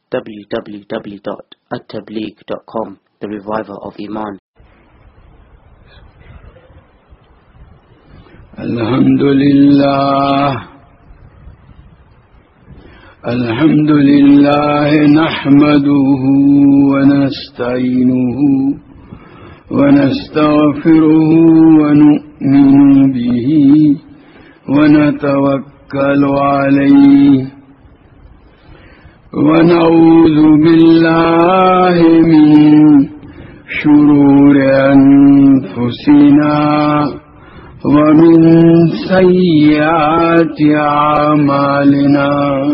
www.attableek.com, the reviver of Iman. الحمد لله نحمده ونستعينه ونستغفره ونؤمن به ونتوكل عليه ونعوذ بالله من شرور أنفسنا ومن سيئات أعمالنا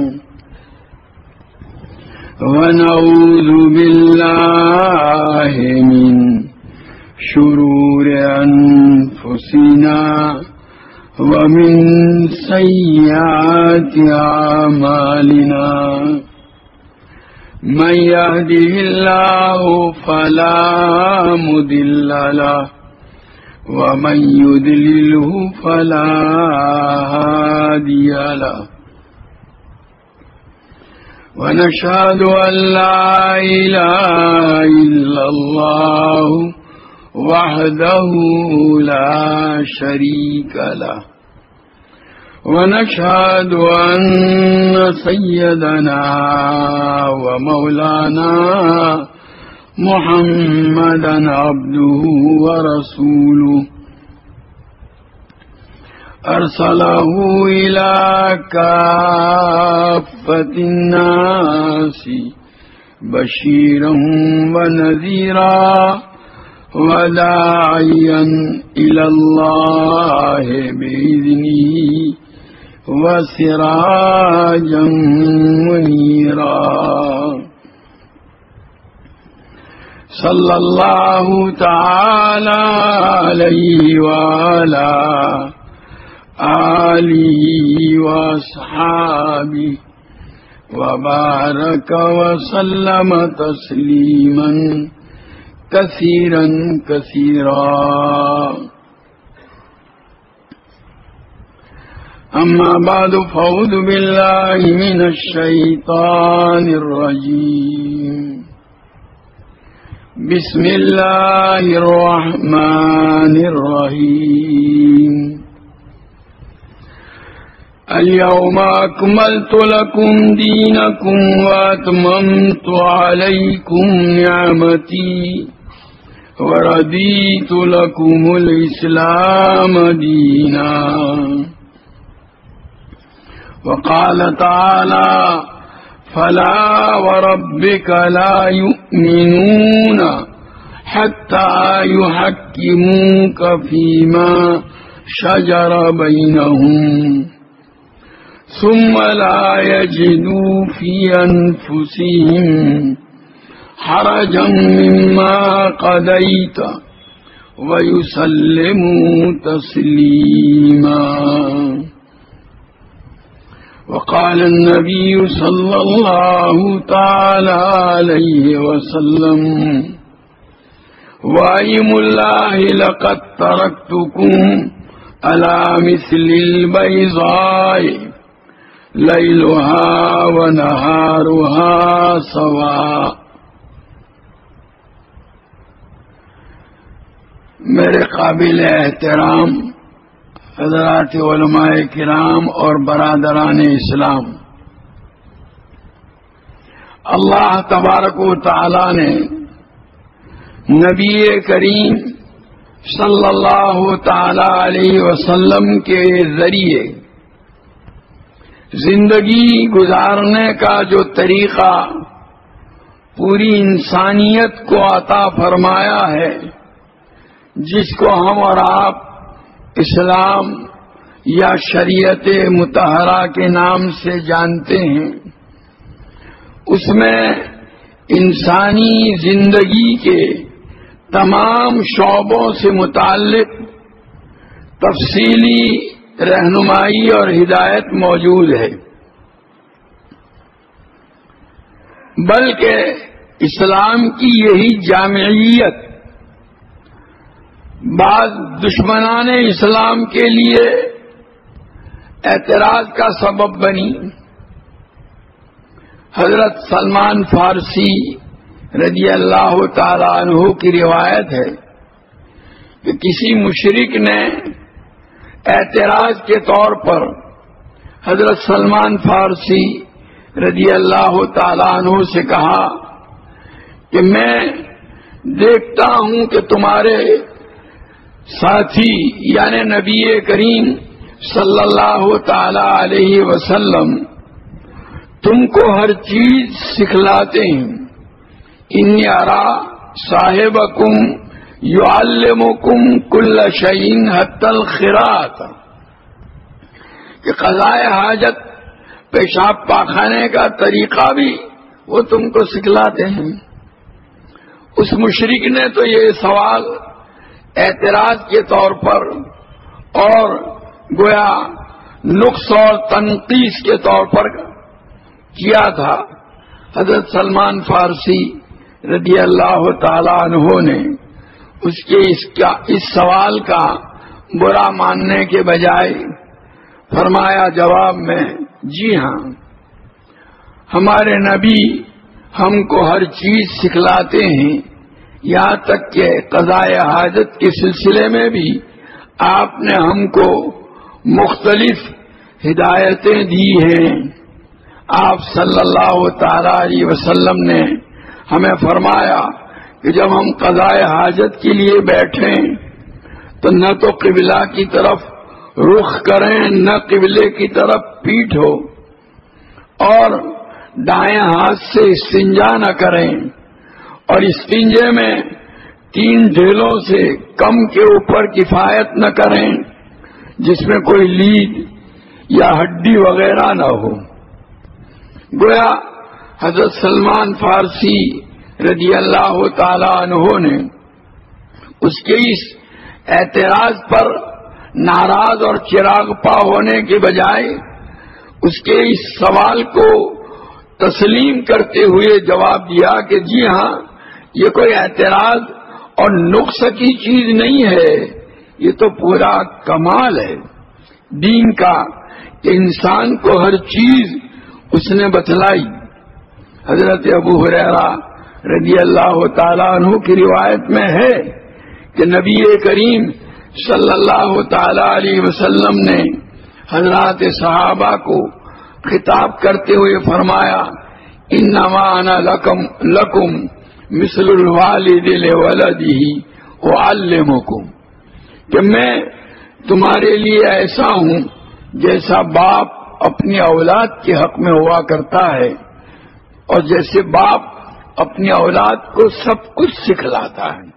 ونعوذ بالله من شرور أنفسنا ومن سيئات أعمالنا من يهده الله فلا مضل له ومن يضلله فلا هادي له ونشهد أن لا إله إلا الله وحده لا شريك له ونشهد أن سيدنا ومولانا محمدا عبده ورسوله أرسله إلى كافة الناس بشيرا ونذيرا وداعيا إلى الله بإذنه وسراجا منيرا صلى الله تعالى عليه وعلى آله وأصحابه وبارك وسلم تسليما كثيرا كثيرا. أما بعد فأعوذ بالله من الشيطان الرجيم. بسم الله الرحمن الرحيم. اليوم أكملت لكم دينكم وأتممت عليكم نعمتي ورضيت لكم الإسلام دينا. وقال تعالى فلا وربك لا يؤمنون حتى يحكموك فيما شجر بينهم ثم لا يجدوا في أنفسهم حرجا مما قضيت ويسلموا تسليما. وقال النبي صلى الله تعالى عليه وسلم وأيم الله لقد تركتكم على مثل البيضاء ليلها ونهارها سواء. میرے قابل احترام حضرات علماء کرام اور برادران اسلام، اللہ تبارک و تعالی نے نبی کریم صلی اللہ تعالی علیہ وسلم کے ذریعے زندگی گزارنے کا جو طریقہ پوری انسانیت کو عطا فرمایا ہے، جس کو ہم اور آپ اسلام یا شریعت مطہرہ کے نام سے جانتے ہیں، اس میں انسانی زندگی کے تمام شعبوں سے متعلق تفصیلی رہنمائی اور ہدایت موجود ہے، بلکہ اسلام کی یہی جامعیت بعض دشمنان اسلام کے لیے اعتراض کا سبب بنی. حضرت سلمان فارسی رضی اللہ تعالی عنہ کی روایت ہے کہ کسی مشرک نے اعتراض کے طور پر حضرت سلمان فارسی رضی اللہ تعالی عنہ سے کہا کہ میں دیکھتا ہوں کہ تمہارے ساتھی یعنی نبی کریم صلی اللہ تعالی علیہ وسلم تم کو ہر چیز سکھلاتے ہیں. انی ارا صاحبکم یعلمکم کل شیء حتی الخراۃ کہ قضاء حاجت پیشاب پاخانے کا طریقہ بھی وہ تم کو سکھلاتے ہیں. اس مشرک نے تو یہ سوال اعتراض کے طور پر اور گویا نقص اور تنقیص کے طور پر کیا تھا. حضرت سلمان فارسی رضی اللہ تعالی عنہ نے اس کے اس سوال کا برا ماننے کے بجائے فرمایا جواب میں، جی ہاں، ہمارے نبی ہم کو ہر چیز سکھلاتے ہیں، یہاں تک کہ قضاء حاجت کے سلسلے میں بھی آپ نے ہم کو مختلف ہدایتیں دی ہیں. آپ صلی اللہ تعالی علیہ وسلم نے ہمیں فرمایا کہ جب ہم قضاء حاجت کے لیے بیٹھیں تو نہ تو قبلہ کی طرف رخ کریں نہ قبلے کی طرف پیٹھ ہو، اور دائیں ہاتھ سے استنجا نہ کریں، اور استنجے میں 3 ڈھیلوں سے کم کے اوپر کفایت نہ کریں جس میں کوئی لید یا ہڈی وغیرہ نہ ہو. گویا حضرت سلمان فارسی رضی اللہ تعالی عنہ نے اس کے اس اعتراض پر ناراض اور چراغ پا ہونے کے بجائے اس کے اس سوال کو تسلیم کرتے ہوئے جواب دیا کہ جی ہاں، یہ کوئی اعتراض اور نقص کی چیز نہیں ہے، یہ تو پورا کمال ہے دین کا کہ انسان کو ہر چیز اس نے بتلائی. حضرت ابو ہریرہ رضی اللہ تعالیٰ عنہ کی روایت میں ہے کہ نبی کریم صلی اللہ تعالی علیہ وسلم نے حضرات صحابہ کو خطاب کرتے ہوئے فرمایا، انما انا لکم مثل الوالد لولدہ اعلمکم، کہ میں تمہارے لیے ایسا ہوں جیسا باپ اپنی اولاد کے حق میں ہوا کرتا ہے، اور جیسے باپ اپنی اولاد کو سب کچھ سکھلاتا ہے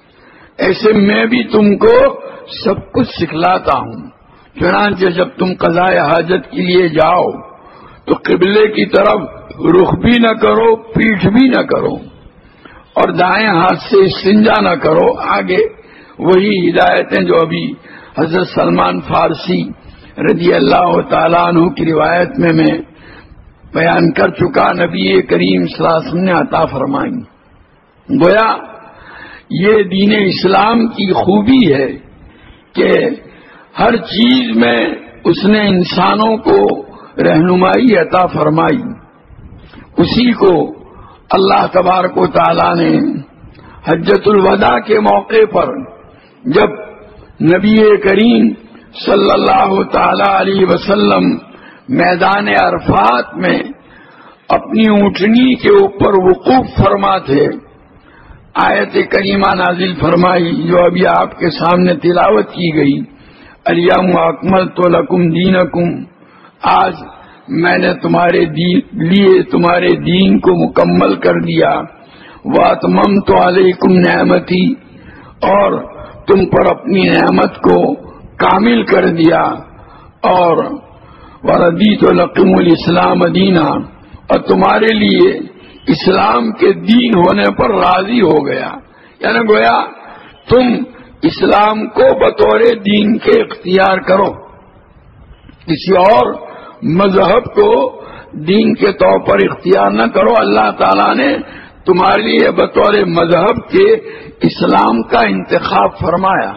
ایسے میں بھی تم کو سب کچھ سکھلاتا ہوں. چنانچہ جب تم قضاء حاجت کے لیے جاؤ تو قبلے کی طرف رخ بھی نہ کرو، پیٹھ بھی نہ کرو، اور دائیں ہاتھ سے استنجا نہ کرو. آگے وہی ہدایتیں جو ابھی حضرت سلمان فارسی رضی اللہ تعالیٰ عنہ کی روایت میں بیان کر چکا، نبی کریم صلی اللہ علیہ وسلم نے عطا فرمائی. گویا یہ دین اسلام کی خوبی ہے کہ ہر چیز میں اس نے انسانوں کو رہنمائی عطا فرمائی. اسی کو اللہ تبارک و تعالیٰ نے حجۃ الوداع کے موقع پر جب نبی کریم صلی اللہ تعالی علیہ وسلم میدان عرفات میں اپنی اونٹنی کے اوپر وقوف فرما تھے، آیت کریمہ نازل فرمائی جو ابھی آپ کے سامنے تلاوت کی گئی، الیوم اکملت لکم دینکم، آج میں نے تمہارے لیے تمہارے دین کو مکمل کر دیا، واتممت علیکم نعمتی، اور تم پر اپنی نعمت کو کامل کر دیا، اور وردیت لکم الاسلام دینا، اور تمہارے لیے اسلام کے دین ہونے پر راضی ہو گیا. یعنی گویا تم اسلام کو بطور دین کے اختیار کرو، کسی اور مذہب کو دین کے طور پر اختیار نہ کرو. اللہ تعالیٰ نے تمہارے لیے بطور مذہب کے اسلام کا انتخاب فرمایا.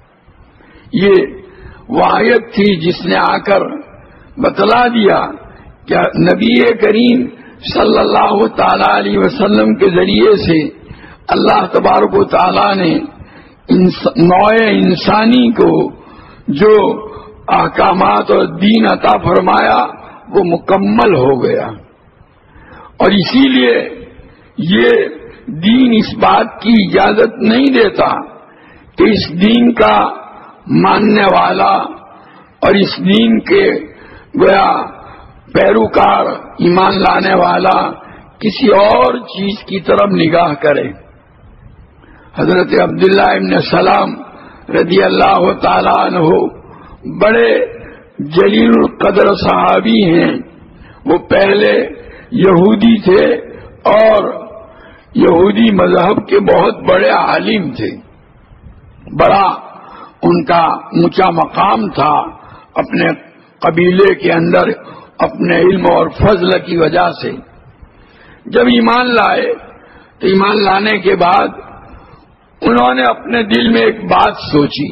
یہ وہ آیت تھی جس نے آ کر بتلا دیا کہ نبی کریم صلی اللہ تعالی علیہ وسلم کے ذریعے سے اللہ تبارک و تعالی نے نوع انسانی کو جو احکامات اور دین عطا فرمایا وہ مکمل ہو گیا، اور اسی لیے یہ دین اس بات کی اجازت نہیں دیتا کہ اس دین کا ماننے والا اور اس دین کے گویا پیروکار ایمان لانے والا کسی اور چیز کی طرف نگاہ کرے۔ حضرت عبداللہ ابن سلام رضی اللہ تعالیٰ عنہ بڑے جلیل القدر صحابی ہیں، وہ پہلے یہودی تھے اور یہودی مذہب کے بہت بڑے عالم تھے، بڑا ان کا اونچا مقام تھا اپنے قبیلے کے اندر اپنے علم اور فضل کی وجہ سے۔ جب ایمان لائے تو ایمان لانے کے بعد انہوں نے اپنے دل میں ایک بات سوچی،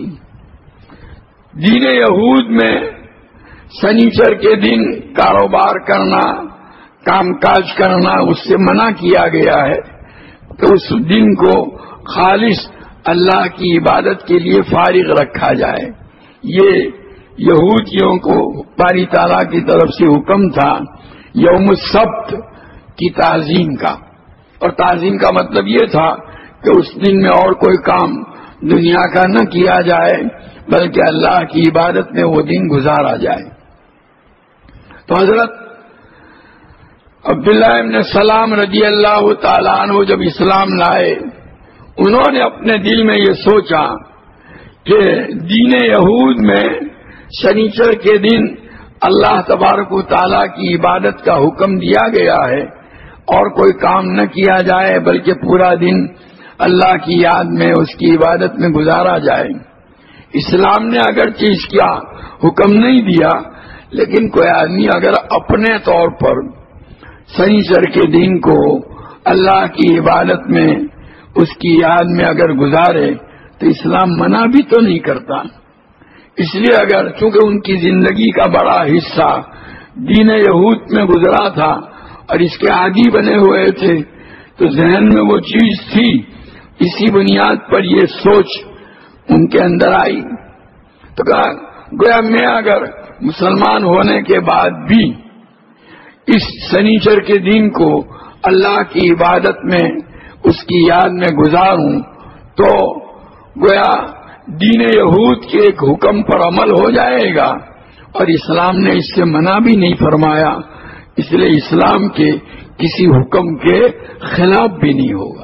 دین یہود میں سنیچر کے دن کاروبار کرنا، کام کاج کرنا اس سے منع کیا گیا ہے، تو اس دن کو خالص اللہ کی عبادت کے لیے فارغ رکھا جائے۔ یہ یہودیوں کو باری تعالیٰ کی طرف سے حکم تھا یوم السبت کی تعظیم کا، اور تعظیم کا مطلب یہ تھا کہ اس دن میں اور کوئی کام دنیا کا نہ کیا جائے بلکہ اللہ کی عبادت میں وہ دن گزارا جائے۔ تو حضرت عبداللہ ابن سلام رضی اللہ تعالیٰ عنہ جب اسلام لائے، انہوں نے اپنے دل میں یہ سوچا کہ دین یہود میں شنیچر کے دن اللہ تبارک و تعالیٰ کی عبادت کا حکم دیا گیا ہے اور کوئی کام نہ کیا جائے بلکہ پورا دن اللہ کی یاد میں اس کی عبادت میں گزارا جائے۔ اسلام نے اگرچہ اس کا حکم نہیں دیا، لیکن کوئی آدمی اگر اپنے طور پر شنیچر کے دن کو اللہ کی عبادت میں اس کی یاد میں اگر گزارے تو اسلام منع بھی تو نہیں کرتا۔ اس لیے اگر چونکہ ان کی زندگی کا بڑا حصہ دین یہود میں گزرا تھا اور اس کے عادی بنے ہوئے تھے تو ذہن میں وہ چیز تھی، اسی بنیاد پر یہ سوچ ان کے اندر آئی۔ تو کہا گویا میں اگر مسلمان ہونے کے بعد بھی اس شنیچر کے دن کو اللہ کی عبادت میں اس کی یاد میں گزاروں تو گویا دین یہود کے ایک حکم پر عمل ہو جائے گا، اور اسلام نے اس سے منع بھی نہیں فرمایا، اس لیے اسلام کے کسی حکم کے خلاف بھی نہیں ہوگا۔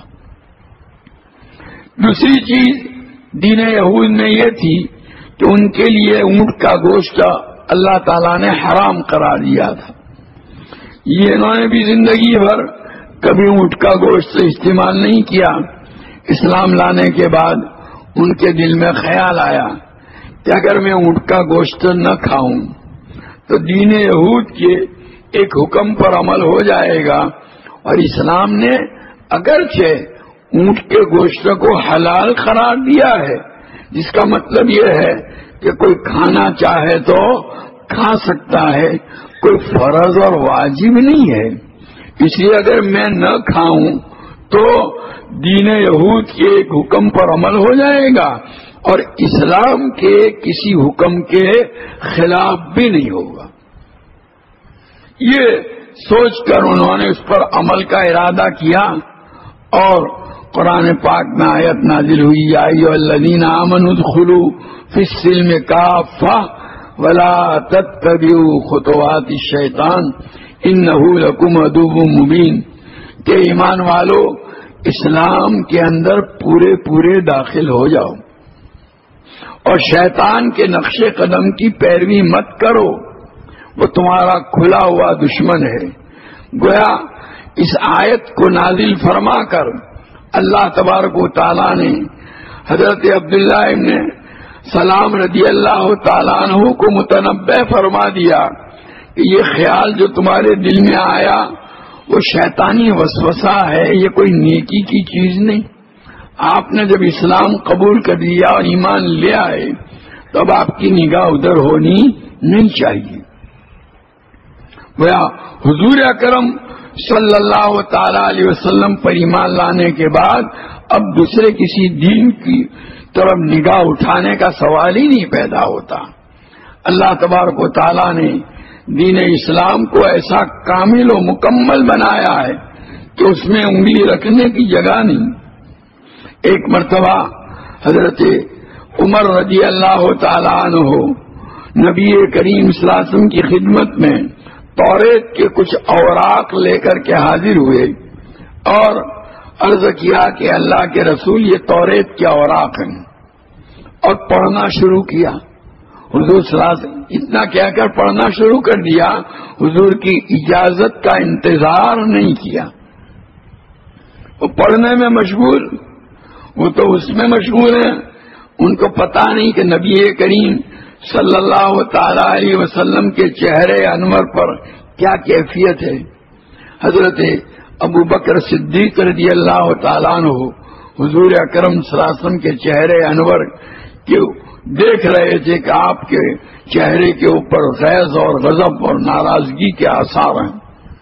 دوسری چیز دین یہود میں یہ تھی کہ ان کے لیے اونٹ کا گوشت اللہ تعالیٰ نے حرام قرار دیا تھا۔ یہ انہوں نے بھی زندگی بھر کبھی اونٹ کا گوشت استعمال نہیں کیا۔ اسلام لانے کے بعد ان کے دل میں خیال آیا کہ اگر میں اونٹ کا گوشت نہ کھاؤں تو دین یہود کے ایک حکم پر عمل ہو جائے گا، اور اسلام نے اگرچہ اونٹ کے گوشت کو حلال قرار دیا ہے، جس کا مطلب یہ ہے کہ کوئی کھانا چاہے تو کھا سکتا ہے، کوئی فرض اور واجب نہیں ہے۔ اس لیے اگر میں نہ کھاؤں تو دین یہود کے ایک حکم پر عمل ہو جائے گا اور اسلام کے کسی حکم کے خلاف بھی نہیں ہوگا۔ یہ سوچ کر انہوں نے اس پر عمل کا ارادہ کیا، اور قرآن پاک میں آیت نازل ہوئی، یا ایھا الذین آمنوا ادخلوا فی السلم کافۃ ولا تتبعوا خطوات الشیطان انہ لکم عدو مبین، کہ ایمان والو اسلام کے اندر پورے داخل ہو جاؤ اور شیطان کے نقش قدم کی پیروی مت کرو، وہ تمہارا کھلا ہوا دشمن ہے۔ گویا اس آیت کو نازل فرما کر اللہ تبارک و تعالیٰ نے حضرت عبداللہ ابن سلام رضی اللہ تعالیٰ عنہ کو متنبہ فرما دیا کہ یہ خیال جو تمہارے دل میں آیا وہ شیطانی وسوسہ ہے، یہ کوئی نیکی کی چیز نہیں۔ آپ نے جب اسلام قبول کر لیا اور ایمان لے آئے تو اب آپ کی نگاہ ادھر ہونی نہیں چاہیے۔ گویا حضور اکرم صلی اللہ تعالی علیہ وسلم پر ایمان لانے کے بعد اب دوسرے کسی دین کی طرف نگاہ اٹھانے کا سوال ہی نہیں پیدا ہوتا. اللہ تبارک و تعالیٰ نے دین اسلام کو ایسا کامل و مکمل بنایا ہے کہ اس میں انگلی رکھنے کی جگہ نہیں. ایک مرتبہ حضرت عمر رضی اللہ تعالیٰ عنہ نبی کریم صلی اللہ علیہ وسلم کی خدمت میں توریت کے کچھ اوراق لے کر کے حاضر ہوئے اور عرض کیا کہ اللہ کے رسول یہ توریت کے اوراق ہیں، اور پڑھنا شروع کیا. حضور صلی اللہ علیہ وسلم اتنا کہہ کر پڑھنا شروع کر دیا، حضور کی اجازت کا انتظار نہیں کیا. وہ پڑھنے میں مشغول، وہ تو اس میں مشغول ہیں. ان کو پتا نہیں کہ نبی کریم صلی اللہ تعالی علیہ وسلم کے چہرے انور پر کیا کیفیت ہے. حضرت ابو بکر صدیق رضی اللہ تعالیٰ عنہ حضور اکرم صلی اللہ علیہ وسلم کے چہرے انور کے دیکھ رہے تھے کہ آپ کے چہرے کے اوپر غیظ اور غضب اور ناراضگی کے آثار ہیں.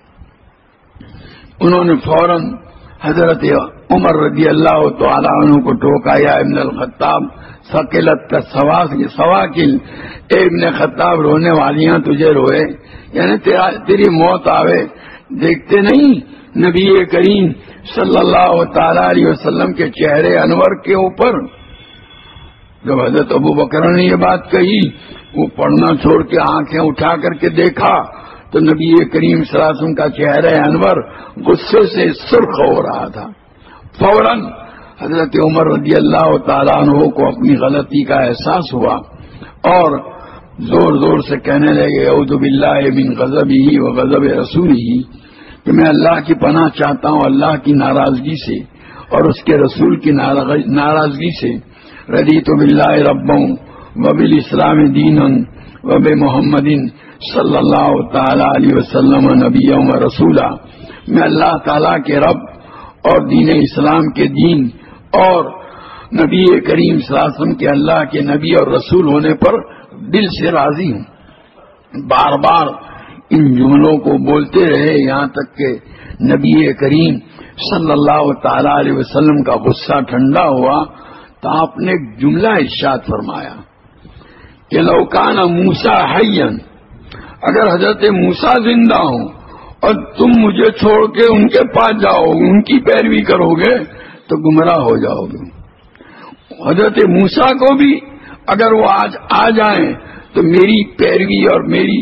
انہوں نے فوراً حضرت عمر رضی اللہ تعالیٰ عنہ کو ٹوکا، یا ابن الخطاب ثقلت کا سواکل، اے ابن خطاب رونے والیاں تجھے روئے، یعنی تیری موت آوے. دیکھتے نہیں نبی کریم صلی اللہ تعالی علیہ وسلم کے چہرے انور کے اوپر. جب حضرت ابو بکر نے یہ بات کہی، وہ پڑھنا چھوڑ کے آنکھیں اٹھا کر کے دیکھا تو نبی کریم صلی اللہ علیہ وسلم کا چہرہ انور غصے سے سرخ ہو رہا تھا. فوراً حضرت عمر رضی اللہ تعالیٰ عنہ کو اپنی غلطی کا احساس ہوا اور زور زور سے کہنے لگے، اعوذ باللہ من غضبہ و غضب رسولہ، کہ میں اللہ کی پناہ چاہتا ہوں اللہ کی ناراضگی سے اور اس کے رسول کی ناراضگی سے. رضیت باللہ ربا وبالاسلام دینا وبمحمد صلی اللہ تعالی علیہ وسلم نبیا و رسولا. میں اللہ تعالیٰ کے رب اور دین اسلام کے دین اور نبی کریم صلی اللہ علیہ وسلم کے اللہ کے نبی اور رسول ہونے پر دل سے راضی ہوں. بار بار ان جملوں کو بولتے رہے یہاں تک کہ نبی کریم صلی اللہ تعالی علیہ وسلم کا غصہ ٹھنڈا ہوا تو آپ نے ایک جملہ ارشاد فرمایا کہ لو کان موسیٰ حیا، اگر حضرت موسیٰ زندہ ہوں اور تم مجھے چھوڑ کے ان کے پاس جاؤ ان کی پیروی کرو گے تو گمراہ ہو جاؤ گے. حضرت موسیٰ کو بھی اگر وہ آج آ جائیں تو میری پیروی اور میری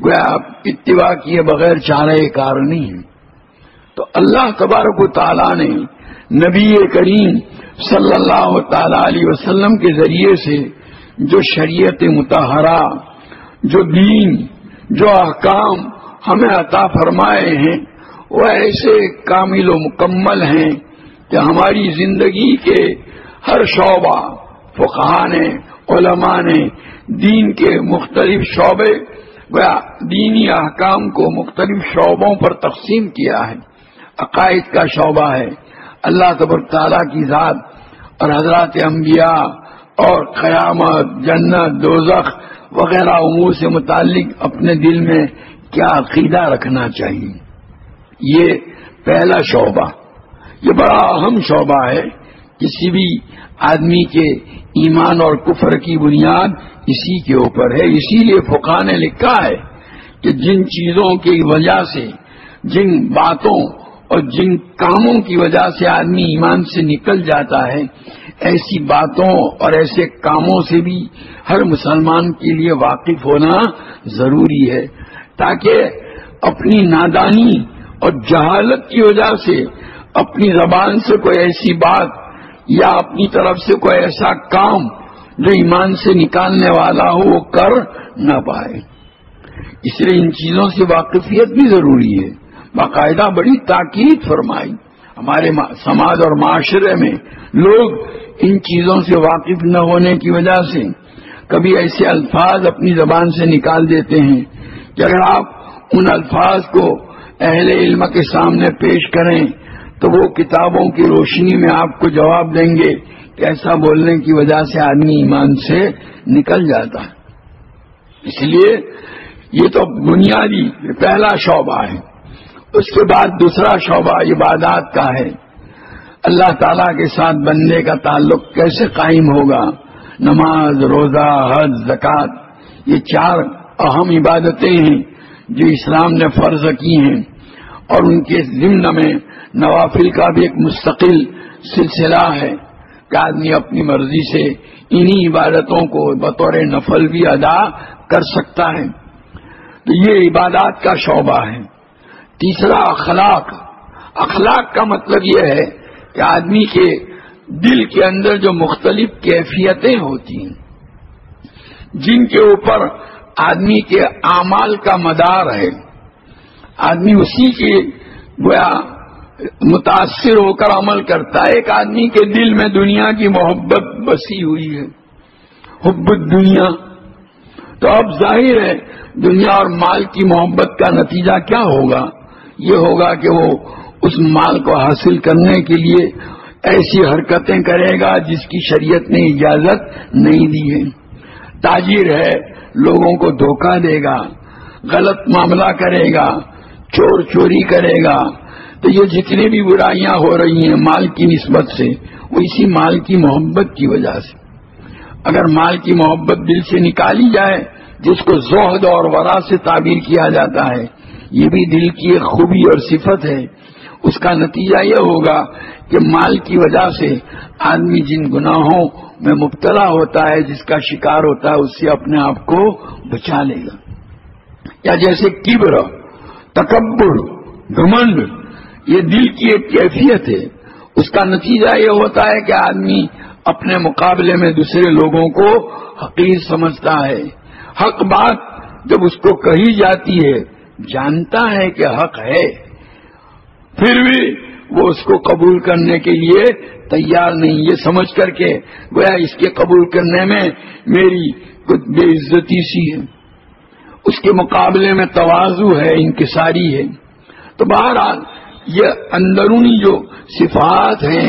اتباع کیے بغیر چارہ کار نہیں ہے. تو اللہ تبارک و تعالیٰ نے نبی کریم صلی اللہ تعالی علیہ وسلم کے ذریعے سے جو شریعت مطہرہ، جو دین، جو احکام ہمیں عطا فرمائے ہیں وہ ایسے کامل و مکمل ہیں کہ ہماری زندگی کے ہر شعبہ فقہاء نے، علماء نے دین کے مختلف شعبے دینی احکام کو مختلف شعبوں پر تقسیم کیا ہے. عقائد کا شعبہ ہے، اللہ تبارک تعالیٰ کی ذات اور حضرات انبیاء اور قیامت، جنت، دوزخ وغیرہ امور سے متعلق اپنے دل میں کیا عقیدہ رکھنا چاہیے. یہ پہلا شعبہ، یہ بڑا اہم شعبہ ہے. کسی بھی آدمی کے ایمان اور کفر کی بنیاد اسی کے اوپر ہے. اسی لیے فقہاء نے لکھا ہے کہ جن چیزوں کی وجہ سے، جن باتوں اور جن کاموں کی وجہ سے آدمی ایمان سے نکل جاتا ہے، ایسی باتوں اور ایسے کاموں سے بھی ہر مسلمان کے لیے واقف ہونا ضروری ہے تاکہ اپنی نادانی اور جہالت کی وجہ سے اپنی زبان سے کوئی ایسی بات یا اپنی طرف سے کوئی ایسا کام جو ایمان سے نکالنے والا ہو وہ کر نہ پائے. اس لیے ان چیزوں سے واقفیت بھی ضروری ہے. باقاعدہ بڑی تاکید فرمائی. ہمارے سماج اور معاشرے میں لوگ ان چیزوں سے واقف نہ ہونے کی وجہ سے کبھی ایسے الفاظ اپنی زبان سے نکال دیتے ہیں کہ اگر آپ ان الفاظ کو اہل علم کے سامنے پیش کریں تو وہ کتابوں کی روشنی میں آپ کو جواب دیں گے کہ ایسا بولنے کی وجہ سے آدمی ایمان سے نکل جاتا ہے. اس لیے یہ تو بنیادی پہلا شعبہ ہے. اس کے بعد دوسرا شعبہ عبادات کا ہے. اللہ تعالیٰ کے ساتھ بندے کا تعلق کیسے قائم ہوگا؟ نماز، روزہ، حج، زکوٰۃ، یہ 4 اہم عبادتیں ہیں جو اسلام نے فرض کی ہیں، اور ان کے ضمن میں نوافل کا بھی ایک مستقل سلسلہ ہے کہ آدمی اپنی مرضی سے انہی عبادتوں کو بطور نفل بھی ادا کر سکتا ہے. تو یہ عبادات کا شعبہ ہے. تیسرا اخلاق. اخلاق کا مطلب یہ ہے کہ آدمی کے دل کے اندر جو مختلف کیفیتیں ہوتی ہیں، جن کے اوپر آدمی کے اعمال کا مدار ہے، آدمی اسی کے گویا متاثر ہو کر عمل کرتا ہے. ایک آدمی کے دل میں دنیا کی محبت بسی ہوئی ہے، حب الدنیا، تو اب ظاہر ہے دنیا اور مال کی محبت کا نتیجہ کیا ہوگا؟ یہ ہوگا کہ وہ اس مال کو حاصل کرنے کے لیے ایسی حرکتیں کرے گا جس کی شریعت نے اجازت نہیں دی ہے. تاجر ہے، لوگوں کو دھوکہ دے گا، غلط معاملہ کرے گا، چوری کرے گا. تو یہ جتنی بھی برائیاں ہو رہی ہیں مال کی نسبت سے، وہ اسی مال کی محبت کی وجہ سے. اگر مال کی محبت دل سے نکالی جائے، جس کو زہد اور ورع سے تعبیر کیا جاتا ہے، یہ بھی دل کی ایک خوبی اور صفت ہے، اس کا نتیجہ یہ ہوگا کہ مال کی وجہ سے آدمی جن گناہوں میں مبتلا ہوتا ہے، جس کا شکار ہوتا ہے، اس سے اپنے آپ کو بچا لے گا. یا جیسے کبر، تکبر، گھمنڈ، یہ دل کی ایک کیفیت ہے. اس کا نتیجہ یہ ہوتا ہے کہ آدمی اپنے مقابلے میں دوسرے لوگوں کو حقیر سمجھتا ہے. حق بات جب اس کو کہی جاتی ہے، جانتا ہے کہ حق ہے، پھر بھی وہ اس کو قبول کرنے کے لیے تیار نہیں، یہ سمجھ کر کے گویا اس کے قبول کرنے میں میری کچھ بے عزتی سی ہے. اس کے مقابلے میں تواضع ہے، انکساری ہے. تو بہرحال یہ اندرونی جو صفات ہیں،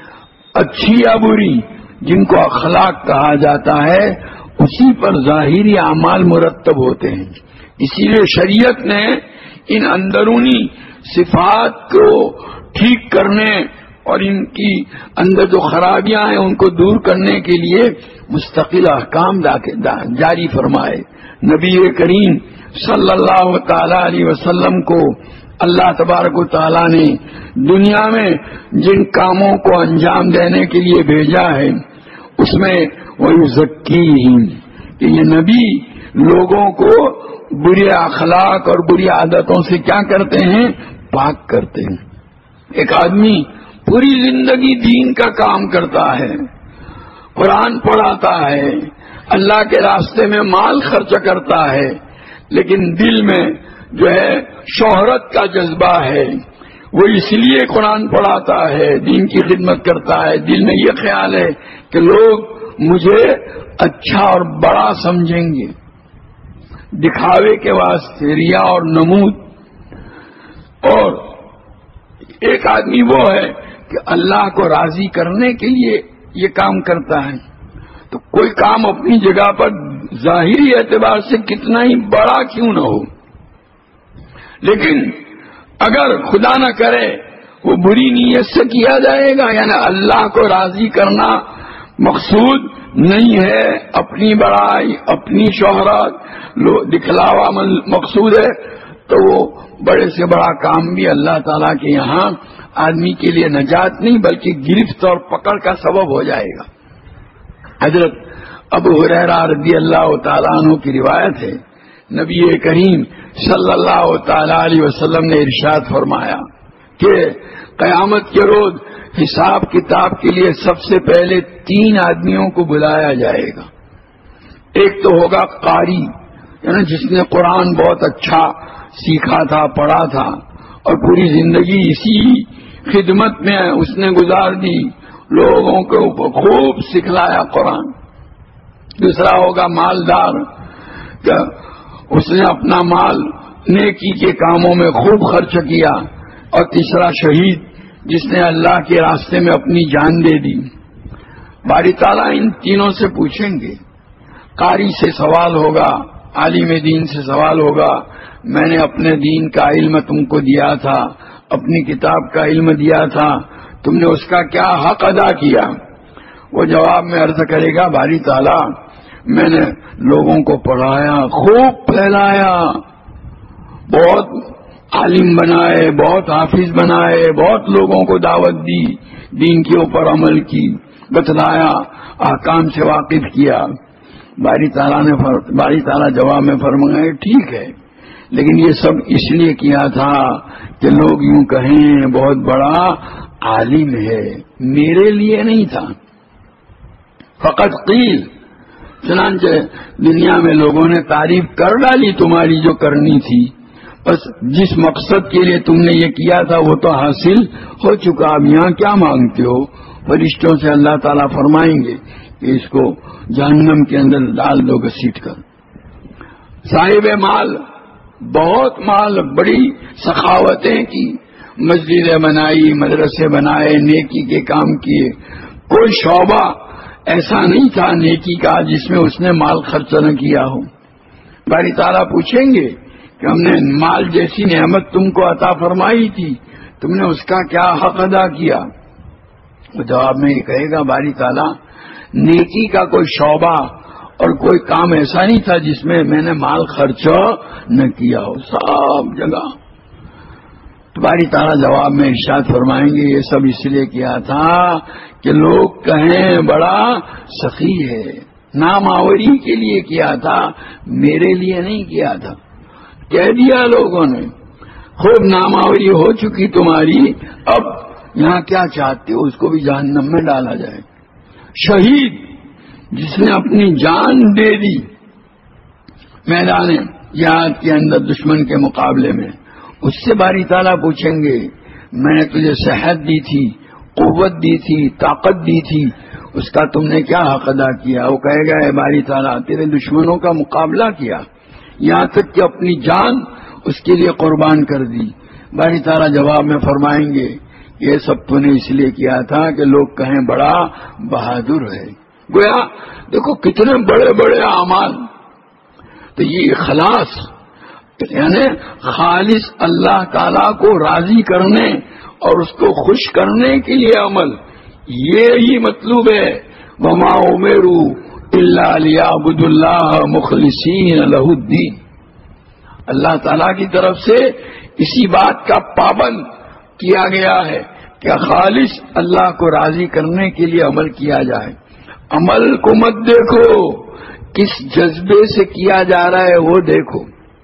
اچھی یا بری، جن کو اخلاق کہا جاتا ہے، اسی پر ظاہری اعمال مرتب ہوتے ہیں. اسی لیے شریعت نے ان اندرونی صفات کو ٹھیک کرنے اور ان کی اندر جو خرابیاں ہیں ان کو دور کرنے کے لیے مستقل احکام جاری فرمائے. نبی کریم صلی اللہ تعالی علیہ وسلم کو اللہ تبارک و تعالی نے دنیا میں جن کاموں کو انجام دینے کے لیے بھیجا ہے، اس میں وَيُزَكِّيهِمْ کہ یہ نبی لوگوں کو برے اخلاق اور بری عادتوں سے کیا کرتے ہیں؟ پاک کرتے ہیں. ایک آدمی پوری زندگی دین کا کام کرتا ہے، قرآن پڑھاتا ہے، اللہ کے راستے میں مال خرچ کرتا ہے، لیکن دل میں جو ہے شہرت کا جذبہ ہے. وہ اس لیے قرآن پڑھاتا ہے، دین کی خدمت کرتا ہے، دل میں یہ خیال ہے کہ لوگ مجھے اچھا اور بڑا سمجھیں گے، دکھاوے کے واسطے، ریا اور نمود. اور ایک آدمی وہ ہے کہ اللہ کو راضی کرنے کے لیے یہ کام کرتا ہے. تو کوئی کام اپنی جگہ پر ظاہری اعتبار سے کتنا ہی بڑا کیوں نہ ہو، لیکن اگر خدا نہ کرے وہ بری نیت سے کیا جائے گا، یعنی اللہ کو راضی کرنا مقصود نہیں ہے، اپنی بڑائی، اپنی شہرت، دکھلاوا مقصود ہے، تو وہ بڑے سے بڑا کام بھی اللہ تعالیٰ کے یہاں آدمی کے لیے نجات نہیں بلکہ گرفت اور پکڑ کا سبب ہو جائے گا. حضرت ابو ہریرہ رضی اللہ تعالیٰ عنہ کی روایت ہے، نبی کریم صلی اللہ تعالی علیہ وسلم نے ارشاد فرمایا کہ قیامت کے روز حساب کتاب کے لیے سب سے پہلے 3 آدمیوں کو بلایا جائے گا. ایک تو ہوگا قاری، یعنی جس نے قرآن بہت اچھا سیکھا تھا، پڑھا تھا، اور پوری زندگی اسی خدمت میں اس نے گزار دی، لوگوں کو خوب سکھلایا قرآن. دوسرا ہوگا مالدار، کہ اس نے اپنا مال نیکی کے کاموں میں خوب خرچ کیا. اور تیسرا شہید، جس نے اللہ کے راستے میں اپنی جان دے دی. باری تعالیٰ ان تینوں سے پوچھیں گے. قاری سے سوال ہوگا عالم دین سے سوال ہوگا، میں نے اپنے دین کا علم تم کو دیا تھا، اپنی کتاب کا علم دیا تھا، تم نے اس کا کیا حق ادا کیا؟ وہ جواب میں عرض کرے گا، باری تعالیٰ میں نے لوگوں کو پڑھایا، خوب پھیلایا، بہت عالم بنائے، بہت حافظ بنائے، بہت لوگوں کو دعوت دی، دین کے اوپر عمل کی، بتلایا، احکام سے واقف کیا۔ باری تعالیٰ جواب میں فرمائے، ٹھیک ہے، لیکن یہ سب اس لیے کیا تھا کہ لوگ یوں کہیں بہت بڑا عالم ہے، میرے لیے نہیں تھا۔ فقط قیل، چنانچہ دنیا میں لوگوں نے تعریف کر ڈالی تمہاری جو کرنی تھی، بس جس مقصد کے لیے تم نے یہ کیا تھا وہ تو حاصل ہو چکا، اب یہاں کیا مانگتے ہو؟ فرشتوں سے اللہ تعالیٰ فرمائیں گے کہ اس کو جہنم کے اندر ڈال دو گھسیٹ کر۔ صاحب مال، بہت مال، بڑی سخاوتیں کی، مسجدیں بنائی، مدرسے بنائے، نیکی کے کام کیے، کوئی شعبہ ایسا نہیں تھا نیکی کا جس میں اس نے مال خرچ نہ کیا ہو۔ باری تعالیٰ پوچھیں گے کہ ہم نے مال جیسی نعمت تم کو عطا فرمائی تھی، تم نے اس کا کیا حق ادا کیا؟ وہ جواب میں یہ کہے گا، باری تعالیٰ نیکی کا کوئی شعبہ اور کوئی کام ایسا نہیں تھا جس میں میں نے مال خرچ نہ کیا ہو، سب جگہ۔ تو باری تعالیٰ جواب میں ارشاد فرمائیں گے، یہ سب اس لیے کیا تھا کہ لوگ کہیں بڑا سخی ہے، نامآوری کے لیے کیا تھا، میرے لیے نہیں کیا تھا۔ کہہ دیا لوگوں نے، خوب نامآوری ہو چکی تمہاری، اب یہاں کیا چاہتے ہو؟ اس کو بھی جہنم میں ڈالا جائے۔ شہید جس نے اپنی جان دے دی میدان جہاد کے اندر دشمن کے مقابلے میں، اس سے باری تعالیٰ پوچھیں گے، میں نے تجھے صحت دی تھی، قوت دی تھی، طاقت دی تھی، اس کا تم نے کیا حق ادا کیا؟ وہ کہے گا، اے باری تعالیٰ تیرے دشمنوں کا مقابلہ کیا، یہاں تک کہ اپنی جان اس کے لیے قربان کر دی۔ باری تعالیٰ جواب میں فرمائیں گے، یہ سب تو نے اس لیے کیا تھا کہ لوگ کہیں بڑا بہادر ہے۔ گویا دیکھو کتنے بڑے بڑے اعمال، تو یہ اخلاص یعنی خالص اللہ تعالیٰ کو راضی کرنے اور اس کو خوش کرنے کے لیے عمل، یہی مطلوب ہے۔ وما امروا الا لیعبدوا اللہ مخلصین لہ الدین، اللہ تعالیٰ کی طرف سے اسی بات کا پابند کیا گیا ہے کہ خالص اللہ کو راضی کرنے کے لیے عمل کیا جائے۔ عمل کو مت دیکھو کس جذبے سے کیا جا رہا ہے، وہ دیکھو،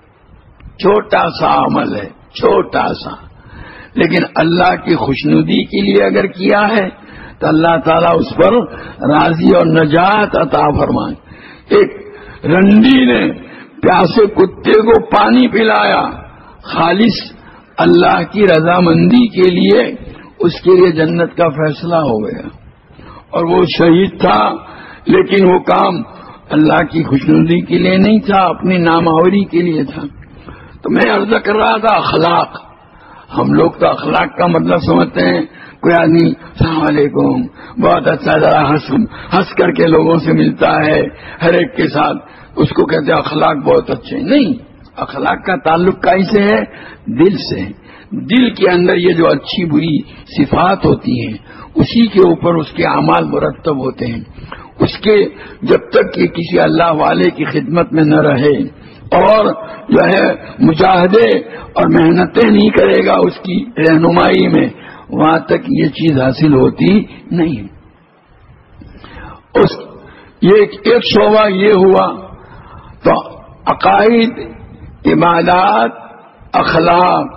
چھوٹا سا عمل ہے، چھوٹا سا، لیکن اللہ کی خوشنودی کے لیے اگر کیا ہے تو اللہ تعالیٰ اس پر راضی اور نجات عطا فرمائے۔ ایک رنڈی نے پیاسے کتے کو پانی پلایا، خالص اللہ کی رضامندی کے لیے، اس کے لیے جنت کا فیصلہ ہو گیا، اور وہ شہید تھا، لیکن وہ کام اللہ کی خوشنودی کے لیے نہیں تھا، اپنی نامآوری کے لیے تھا۔ تو میں عرض کر رہا تھا اخلاق، ہم لوگ تو اخلاق کا مطلب سمجھتے ہیں کوئی آدمی السلام علیکم بہت اچھا ذرا ہنس کر کے لوگوں سے ملتا ہے ہر ایک کے ساتھ، اس کو کہتے ہیں اخلاق بہت اچھے۔ نہیں، اخلاق کا تعلق کیسے ہے؟ دل سے۔ دل کے اندر یہ جو اچھی بری صفات ہوتی ہیں اسی کے اوپر اس کے اعمال مرتب ہوتے ہیں۔ اس کے جب تک یہ کسی اللہ والے کی خدمت میں نہ رہے اور جو ہے مجاہدے اور محنتیں نہیں کرے گا اس کی رہنمائی میں، وہاں تک یہ چیز حاصل ہوتی نہیں۔ ایک شعبہ یہ ہوا، تو عقائد، عبادات، اخلاق،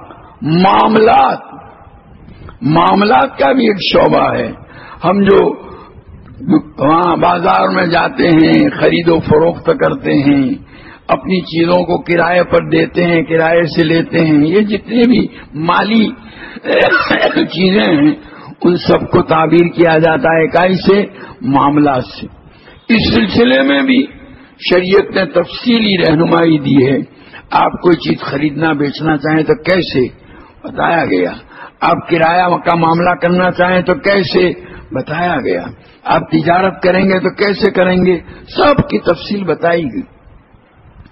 معاملات کا بھی ایک شعبہ ہے۔ ہم جو وہاں بازار میں جاتے ہیں، خرید و فروخت کرتے ہیں، اپنی چیزوں کو کرائے پر دیتے ہیں، کرائے سے لیتے ہیں، یہ جتنے بھی مالی چیزیں ہیں ان سب کو تعبیر کیا جاتا ہے اکائی سے، معاملات سے۔ اس سلسلے میں بھی شریعت نے تفصیلی رہنمائی دی ہے۔ آپ کوئی چیز خریدنا بیچنا چاہیں تو کیسے، بتایا گیا۔ آپ کرایہ کا معاملہ کرنا چاہیں تو کیسے، بتایا گیا۔ آپ تجارت کریں گے تو کیسے کریں گے، سب کی تفصیل بتائی گئی۔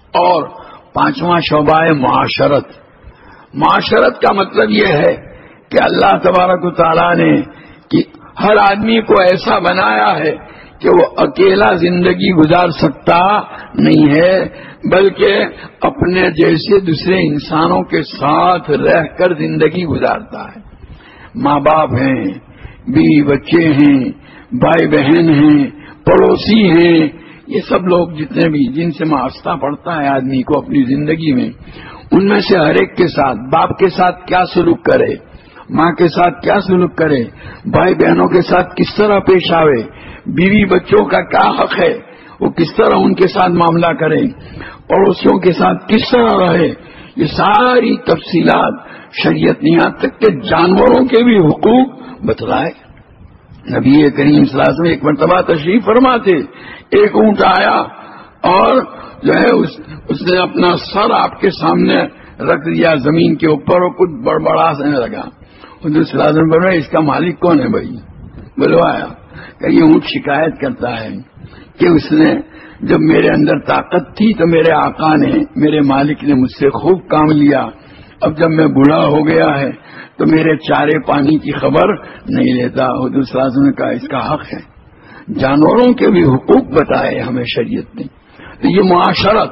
اور پانچواں شعبہ ہے معاشرت. معاشرت کا مطلب یہ ہے کہ اللہ تبارک و تعالیٰ نے کہ ہر آدمی کو ایسا بنایا ہے کہ وہ اکیلا زندگی گزار سکتا نہیں ہے، بلکہ اپنے جیسے دوسرے انسانوں کے ساتھ رہ کر زندگی گزارتا ہے. ماں باپ ہیں، بیوی بچے ہیں، بھائی بہن ہیں، پڑوسی ہیں، یہ سب لوگ جتنے بھی جن سے واسطہ پڑتا ہے آدمی کو اپنی زندگی میں، ان میں سے ہر ایک کے ساتھ باپ کے ساتھ کیا سلوک کرے، ماں کے ساتھ کیا سلوک کرے، بھائی بہنوں کے ساتھ کس طرح پیش آوے، بیوی بچوں کا کیا حق ہے، وہ کس طرح ان کے ساتھ معاملہ کرے، پڑوسیوں کے ساتھ کس طرح رہے، یہ ساری تفصیلات شریعت نے یہاں تک کہ جانوروں کے بھی حقوق بتلائے. نبی کریم صلی اللہ علیہ وسلم ایک مرتبہ تشریف فرما تھے، ایک اونٹ آیا اور جو ہے اس نے اپنا سر آپ کے سامنے رکھ دیا زمین کے اوپر اور کچھ بڑبڑانے لگا. حضور صلی اللہ علیہ وسلم فرمایا اس کا مالک کون ہے بھائی؟ بلوایا کہ یہ اونٹ شکایت کرتا ہے کہ اس نے جب میرے اندر طاقت تھی تو میرے آقا نے میرے مالک نے مجھ سے خوب کام لیا، اب جب میں بوڑھا ہو گیا ہے تو میرے چارے پانی کی خبر نہیں لیتا. حضور صلی اللہ علیہ وسلم نے کہا اس کا حق ہے. جانوروں کے بھی حقوق بتائے ہمیں شریعت نے. تو یہ معاشرت،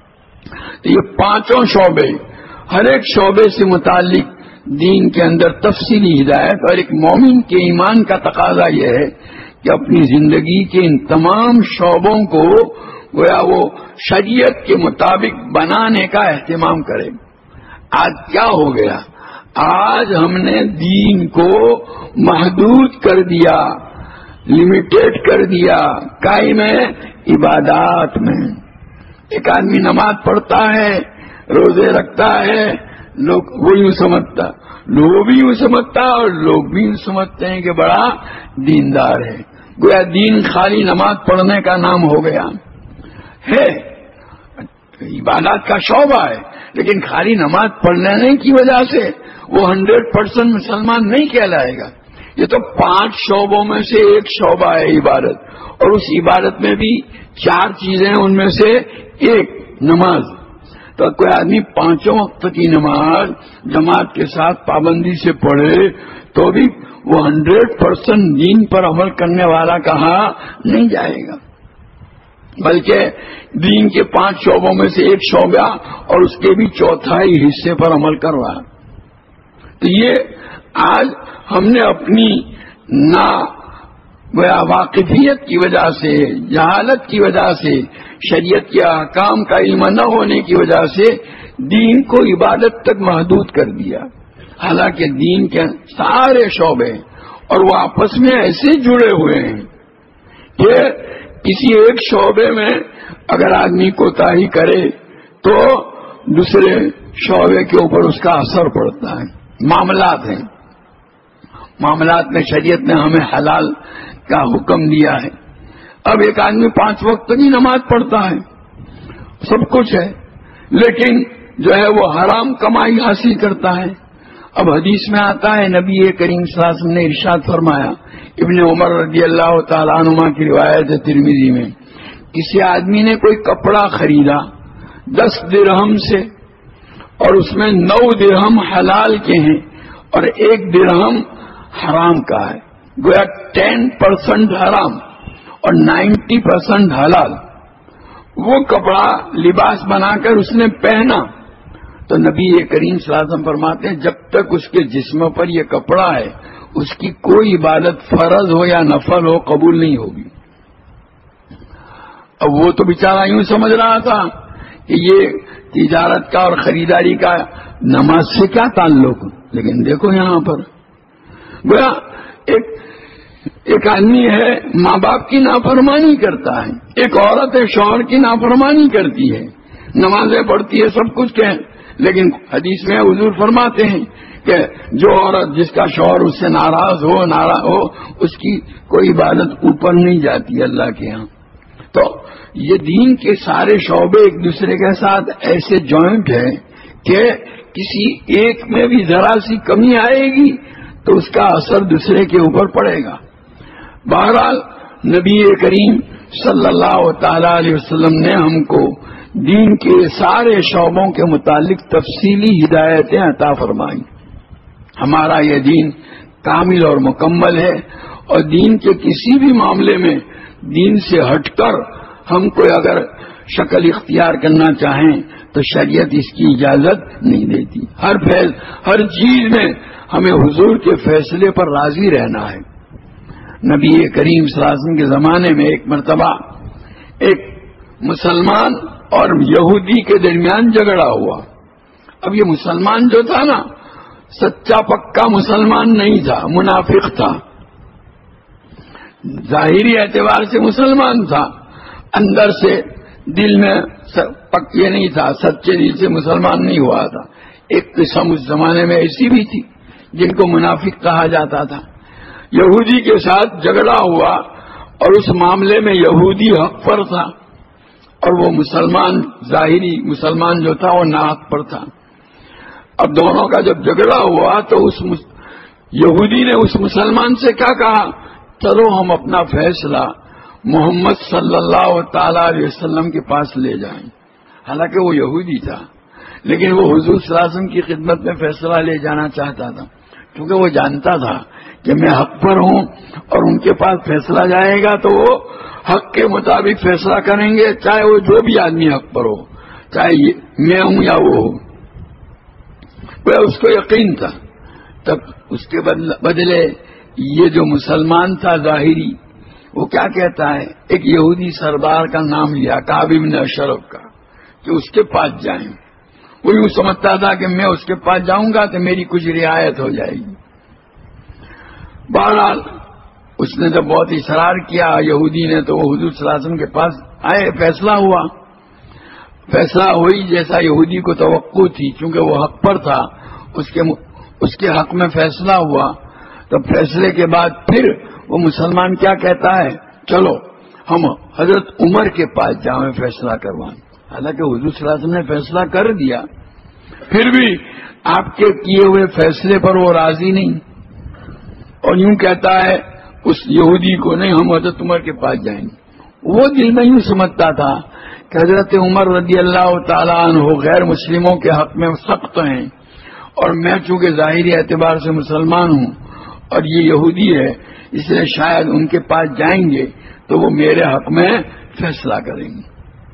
یہ پانچوں شعبے، ہر ایک شعبے سے متعلق دین کے اندر تفصیلی ہدایت، اور ایک مومن کے ایمان کا تقاضا یہ ہے کہ اپنی زندگی کے ان تمام شعبوں کو گویا وہ شریعت کے مطابق بنانے کا اہتمام کرے. آج کیا ہو گیا؟ آج ہم نے دین کو محدود کر دیا، لمیٹیڈ کر دیا، کائی میں عبادات میں. ایک آدمی نماز پڑھتا ہے، روزے رکھتا ہے، لوگ وہ یوں سمجھتا، لوگ بھی یوں سمجھتا اور لوگ بھی یوں سمجھتے ہیں کہ بڑا دیندار ہے. گویا دین خالی نماز پڑھنے کا نام ہو گیا ہے، عبادات کا شعبہ ہے، لیکن خالی نماز پڑھنے کی وجہ سے وہ 100% مسلمان نہیں کہلائے گا. یہ تو 5 شعبوں میں سے ایک شعبہ ہے عبادت، اور اس عبادت میں بھی 4 چیزیں، ان میں سے ایک نماز. تو کوئی آدمی 5 وقت کی نماز جماعت کے ساتھ پابندی سے پڑھے تو بھی وہ 100% دین پر عمل کرنے والا کہا نہیں جائے گا، بلکہ دین کے 5 شعبوں میں سے ایک شعبہ اور اس کے بھی 1/4 حصے پر عمل کروا. تو یہ آج ہم نے اپنی واقفیت کی وجہ سے، جہالت کی وجہ سے، شریعت کے احکام کا علم نہ ہونے کی وجہ سے دین کو عبادت تک محدود کر دیا. حالانکہ دین کے سارے شعبے اور وہ آپس میں ایسے جڑے ہوئے ہیں کہ کسی ایک شعبے میں اگر آدمی کوتاہی کرے تو دوسرے شعبے کے اوپر اس کا اثر پڑتا ہے. معاملات ہیں، معاملات میں شریعت نے ہمیں حلال کا حکم دیا ہے. اب ایک آدمی 5 وقت کی نماز پڑھتا ہے، سب کچھ ہے، لیکن جو ہے وہ حرام کمائی حاصل کرتا ہے. اب حدیث میں آتا ہے، نبی کریم صلی اللہ علیہ وسلم نے ارشاد فرمایا، ابن عمر رضی اللہ تعالیٰ عنہما کی روایت ہے ترمذی میں، کسی آدمی نے کوئی کپڑا خریدا 10 درہم سے، اور اس میں 9 درہم حلال کے ہیں اور 1 درہم حرام کا ہے، گویا 10% حرام اور 90% حلال. وہ کپڑا لباس بنا کر اس نے پہنا تو نبی کریم صلی اللہ علیہ وسلم فرماتے ہیں جب تک اس کے جسم پر یہ کپڑا ہے اس کی کوئی عبادت فرض ہو یا نفل ہو قبول نہیں ہوگی. اب وہ تو بیچارہ یوں سمجھ رہا تھا کہ یہ تجارت کا اور خریداری کا نماز سے کیا تعلق، لیکن دیکھو یہاں پر گویا ایک آدمی ہے ماں باپ کی نافرمانی کرتا ہے، ایک عورت ہے شوہر کی نافرمانی کرتی ہے، نمازیں پڑھتی ہے، سب کچھ کہ، لیکن حدیث میں حضور فرماتے ہیں کہ جو عورت جس کا شوہر اس سے ناراض ہو اس کی کوئی عبادت اوپر نہیں جاتی اللہ کے ہاں. تو یہ دین کے سارے شعبے ایک دوسرے کے ساتھ ایسے جوائنٹ ہیں کہ کسی ایک میں بھی ذرا سی کمی آئے گی تو اس کا اثر دوسرے کے اوپر پڑے گا. بہرحال نبی کریم صلی اللہ تعالی علیہ وسلم نے ہم کو دین کے سارے شعبوں کے متعلق تفصیلی ہدایتیں عطا فرمائیں. ہمارا یہ دین کامل اور مکمل ہے، اور دین کے کسی بھی معاملے میں دین سے ہٹ کر ہم کوئی اگر شکل اختیار کرنا چاہیں تو شریعت اس کی اجازت نہیں دیتی. ہر چیز میں ہمیں حضور کے فیصلے پر راضی رہنا ہے. نبی کریم صلی اللہ علیہ وسلم کے زمانے میں ایک مرتبہ ایک مسلمان اور یہودی کے درمیان جھگڑا ہوا. اب یہ مسلمان جو تھا نا، سچا پکا مسلمان نہیں تھا، منافق تھا. ظاہری اعتبار سے مسلمان تھا، اندر سے دل میں یہ نہیں تھا، سچے دل سے مسلمان نہیں ہوا تھا. ایک قسم اس زمانے میں ایسی بھی تھی جن کو منافق کہا جاتا تھا. یہودی کے ساتھ جھگڑا ہوا اور اس معاملے میں یہودی حق پر تھا اور وہ مسلمان، ظاہری مسلمان جو تھا وہ ناحق پر تھا. اب دونوں کا جب جھگڑا ہوا تو اس یہودی نے اس مسلمان سے کیا کہا، چلو ہم اپنا فیصلہ محمد صلی اللہ تعالی علیہ وسلم کے پاس لے جائیں. حالانکہ وہ یہودی تھا، لیکن وہ حضور صلی اللہ علیہ وسلم کی خدمت میں فیصلہ لے جانا چاہتا تھا، کیونکہ وہ جانتا تھا کہ میں حق پر ہوں اور ان کے پاس فیصلہ جائے گا تو وہ حق کے مطابق فیصلہ کریں گے، چاہے وہ جو بھی آدمی حق پر ہو، چاہے میں ہوں یا وہ ہو. اس کو یقین تھا. تب اس کے بدلے یہ جو مسلمان تھا ظاہری، وہ کیا کہتا ہے، ایک یہودی سردار کا نام لیا، کعب بن اشرف کا، کہ اس کے پاس جائیں. وہ یوں سمجھتا تھا کہ میں اس کے پاس جاؤں گا تو میری کچھ رعایت ہو جائے گی. بہرحال اس نے جب بہت اصرار کیا یہودی نے تو وہ حضور صلی اللہ علیہ وسلم کے پاس آئے. فیصلہ ہوا. فیصلہ ہوئی جیسا یہودی کو توقع تھی، چونکہ وہ حق پر تھا، اس کے حق میں فیصلہ ہوا. تو فیصلے کے بعد پھر وہ مسلمان کیا کہتا ہے، چلو ہم حضرت عمر کے پاس جائیں فیصلہ کروائیں. حالانکہ حضور صلی اللہ علیہ وسلم نے فیصلہ کر دیا، پھر بھی آپ کے کیے ہوئے فیصلے پر وہ راضی نہیں، اور یوں کہتا ہے اس یہودی کو، نہیں ہم حضرت عمر کے پاس جائیں گے. وہ دل میں یوں سمجھتا تھا کہ حضرت عمر رضی اللہ تعالیٰ عنہ غیر مسلموں کے حق میں سخت ہیں، اور میں چونکہ ظاہری اعتبار سے مسلمان ہوں اور یہ یہودی ہے، اس لیے شاید ان کے پاس جائیں گے تو وہ میرے حق میں فیصلہ کریں گے.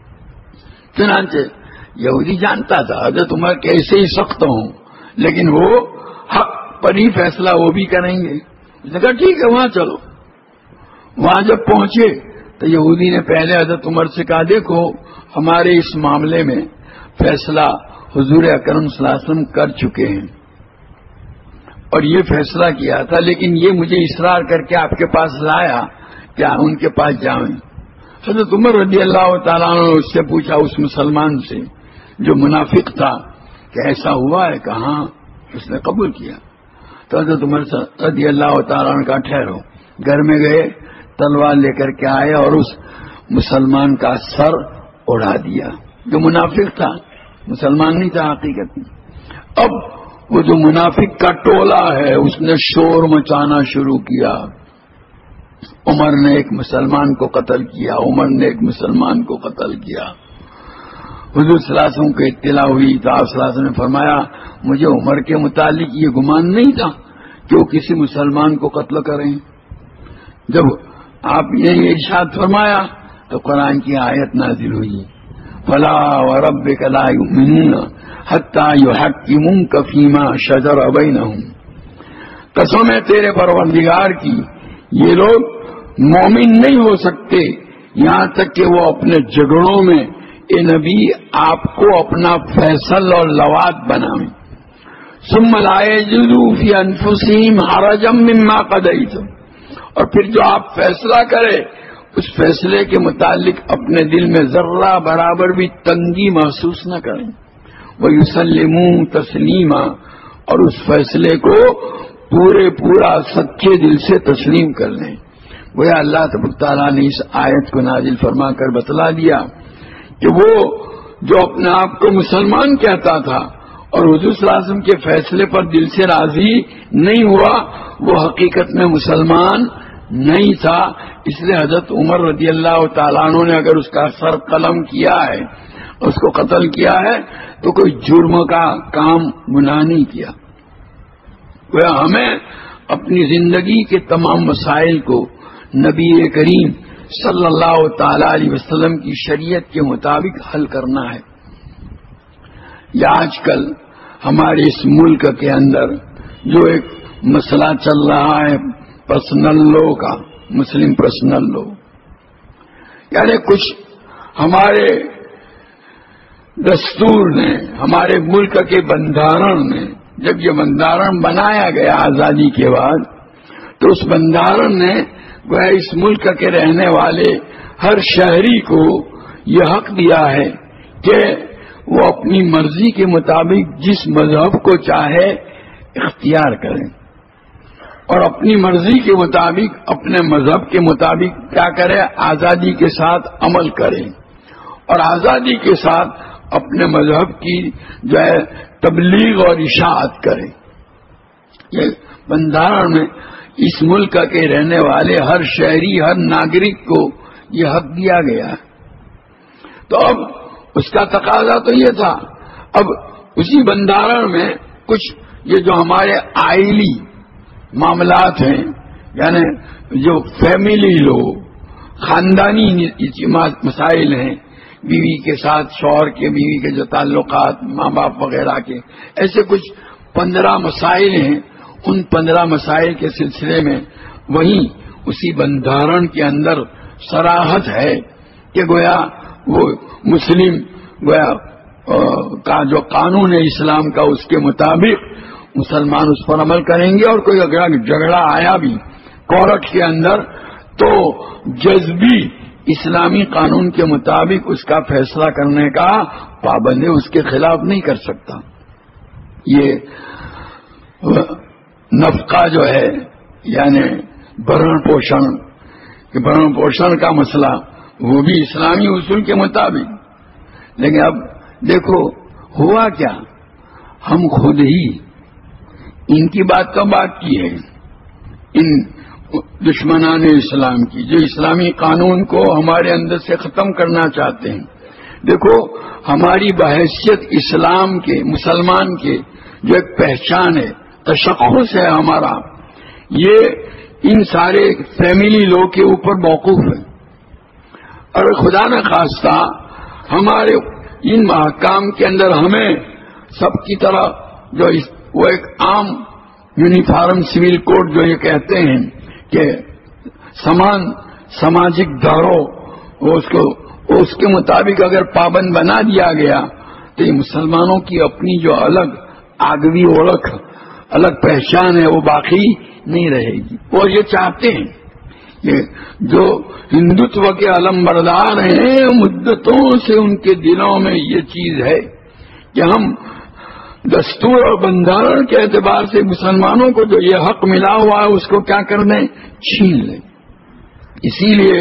چنانچہ یہودی جانتا تھا حضرت عمر کیسے ہی سخت ہوں، لیکن وہ حق پر ہی فیصلہ وہ بھی کریں گے. اس نے کہا ٹھیک ہے وہاں چلو. وہاں جب پہنچے تو یہودی نے پہلے حضرت عمر سے کہا، دیکھو ہمارے اس معاملے میں فیصلہ حضور اکرم صلی اللہ علیہ وسلم کر چکے ہیں اور یہ فیصلہ کیا تھا، لیکن یہ مجھے اصرار کر کے آپ کے پاس لایا کہ ان کے پاس جائیں. حضرت عمر رضی اللہ تعالیٰ عنہ نے اس سے پوچھا، اس مسلمان سے جو منافق تھا، کہ ایسا ہوا ہے؟ کہاں. اس نے قبول کیا. تو حضرت عمر رضی اللہ تعالیٰ عنہ کا ٹھہرو. گھر میں گئے، تلوار لے کر کے آئے اور اس مسلمان کا سر اڑا دیا. جو منافق تھا، مسلمان نہیں تھا حقیقت میں. اب وہ جو منافق کا ٹولہ ہے اس نے شور مچانا شروع کیا. عمر نے ایک مسلمان کو قتل کیا، عمر نے ایک مسلمان کو قتل کیا. حضور صلی اللہ علیہ وسلم کو اطلاع ہوئی تو آپ صلی اللہ علیہ وسلم نے فرمایا، مجھے عمر کے متعلق یہ گمان نہیں تھا کہ وہ کسی مسلمان کو قتل کریں. جب آپ نے یہ ارشاد فرمایا تو قرآن کی آیت نازل ہوئی، فلا وربک لا یؤمنون حتی یحکموک فیما شجر بینہم. قسم ہے تیرے پروردگار کی، یہ لوگ مومن نہیں ہو سکتے یہاں تک کہ وہ اپنے جھگڑوں میں اے نبی آپ کو اپنا فیصل اور لوات بنائیں. ثم لا یجدوا فی انفسہم حرجا مما قضیت، اور پھر جو آپ فیصلہ کرے اس فیصلے کے متعلق اپنے دل میں ذرہ برابر بھی تنگی محسوس نہ کریں. وَيُسَلِّمُوا تَسْلِيمًا، اور اس فیصلے کو پورا سچے دل سے تسلیم کر لیں. گویا اللہ تبارک تعالیٰ نے اس آیت کو نازل فرما کر بتلا دیا کہ وہ جو اپنے آپ کو مسلمان کہتا تھا اور حضور صلی اللہ علیہ وسلم کے فیصلے پر دل سے راضی نہیں ہوا، وہ حقیقت میں مسلمان نہیں تھا. اس لیے حضرت عمر رضی اللہ تعالیٰ عنہ نے اگر اس کا سر قلم کیا ہے اس کو قتل کیا ہے تو کوئی جرم کا کام گناہ نہیں کیا. وہ ہمیں اپنی زندگی کے تمام مسائل کو نبی کریم صلی اللہ تعالی علیہ وسلم کی شریعت کے مطابق حل کرنا ہے. یا آج کل ہمارے اس ملک کے اندر جو ایک مسئلہ چل رہا ہے پرسنل لا کا، مسلم پرسنل لا، یعنی کچھ ہمارے دستور نے، ہمارے ملک کے بندھارن نے، جب یہ بندھارن بنایا گیا آزادی کے بعد، تو اس بندھارن نے گویا اس ملک کے رہنے والے ہر شہری کو یہ حق دیا ہے کہ وہ اپنی مرضی کے مطابق جس مذہب کو چاہے اختیار کریں، اور اپنی مرضی کے مطابق اپنے مذہب کے مطابق کیا کرے، آزادی کے ساتھ عمل کریں، اور آزادی کے ساتھ اپنے مذہب کی جو ہے تبلیغ اور اشاعت کریں. یہ بندھارن میں اس ملک کے رہنے والے ہر شہری، ہر ناگرک کو یہ حق دیا گیا ہے. تو اب اس کا تقاضا تو یہ تھا، اب اسی بندھارن میں کچھ یہ جو ہمارے آئلی معاملات ہیں، یعنی جو فیملی لو، خاندانی مسائل ہیں، بیوی کے ساتھ شوہر کے، بیوی کے جو تعلقات، ماں باپ وغیرہ کے، ایسے کچھ 15 مسائل ہیں. ان 15 مسائل کے سلسلے میں وہیں اسی بندھارن کے اندر صراحت ہے کہ گویا وہ مسلم گویا کا جو قانون ہے اسلام کا، اس کے مطابق مسلمان اس پر عمل کریں گے، اور کوئی اگر جھگڑا آیا بھی کورٹ کے اندر تو جذبی اسلامی قانون کے مطابق اس کا فیصلہ کرنے کا پابند اس کے خلاف نہیں کر سکتا. یہ نفقہ جو ہے یعنی بھرن پوشن کا مسئلہ وہ بھی اسلامی اصول کے مطابق. لیکن اب دیکھو ہوا کیا، ہم خود ہی ان کی بات تو بات کی ہے، ان دشمنان اسلام کی، جو اسلامی قانون کو ہمارے اندر سے ختم کرنا چاہتے ہیں. دیکھو ہماری بحیثیت اسلام کے، مسلمان کے جو ایک پہچان ہے، تشخص ہے ہمارا، یہ ان سارے فیملی لو کے اوپر موقوف ہے. اور خدا نہ خواستہ ہمارے ان محکام کے اندر ہمیں سب کی طرح جو وہ ایک عام یونیفارم سول کوڈ جو یہ کہتے ہیں کہ سامان سماجک دھاروں اس کے مطابق اگر پابند بنا دیا گیا تو یہ مسلمانوں کی اپنی جو الگ آگوی اوڑک، الگ پہچان ہے وہ باقی نہیں رہے گی. اور یہ چاہتے ہیں کہ جو ہندوتو کے علم بردار ہیں مدتوں سے ان کے دلوں میں یہ چیز ہے کہ ہم دستور اور بندھارن کے اعتبار سے مسلمانوں کو جو یہ حق ملا ہوا ہے اس کو کیا کر دیں، چھین لیں. اسی لیے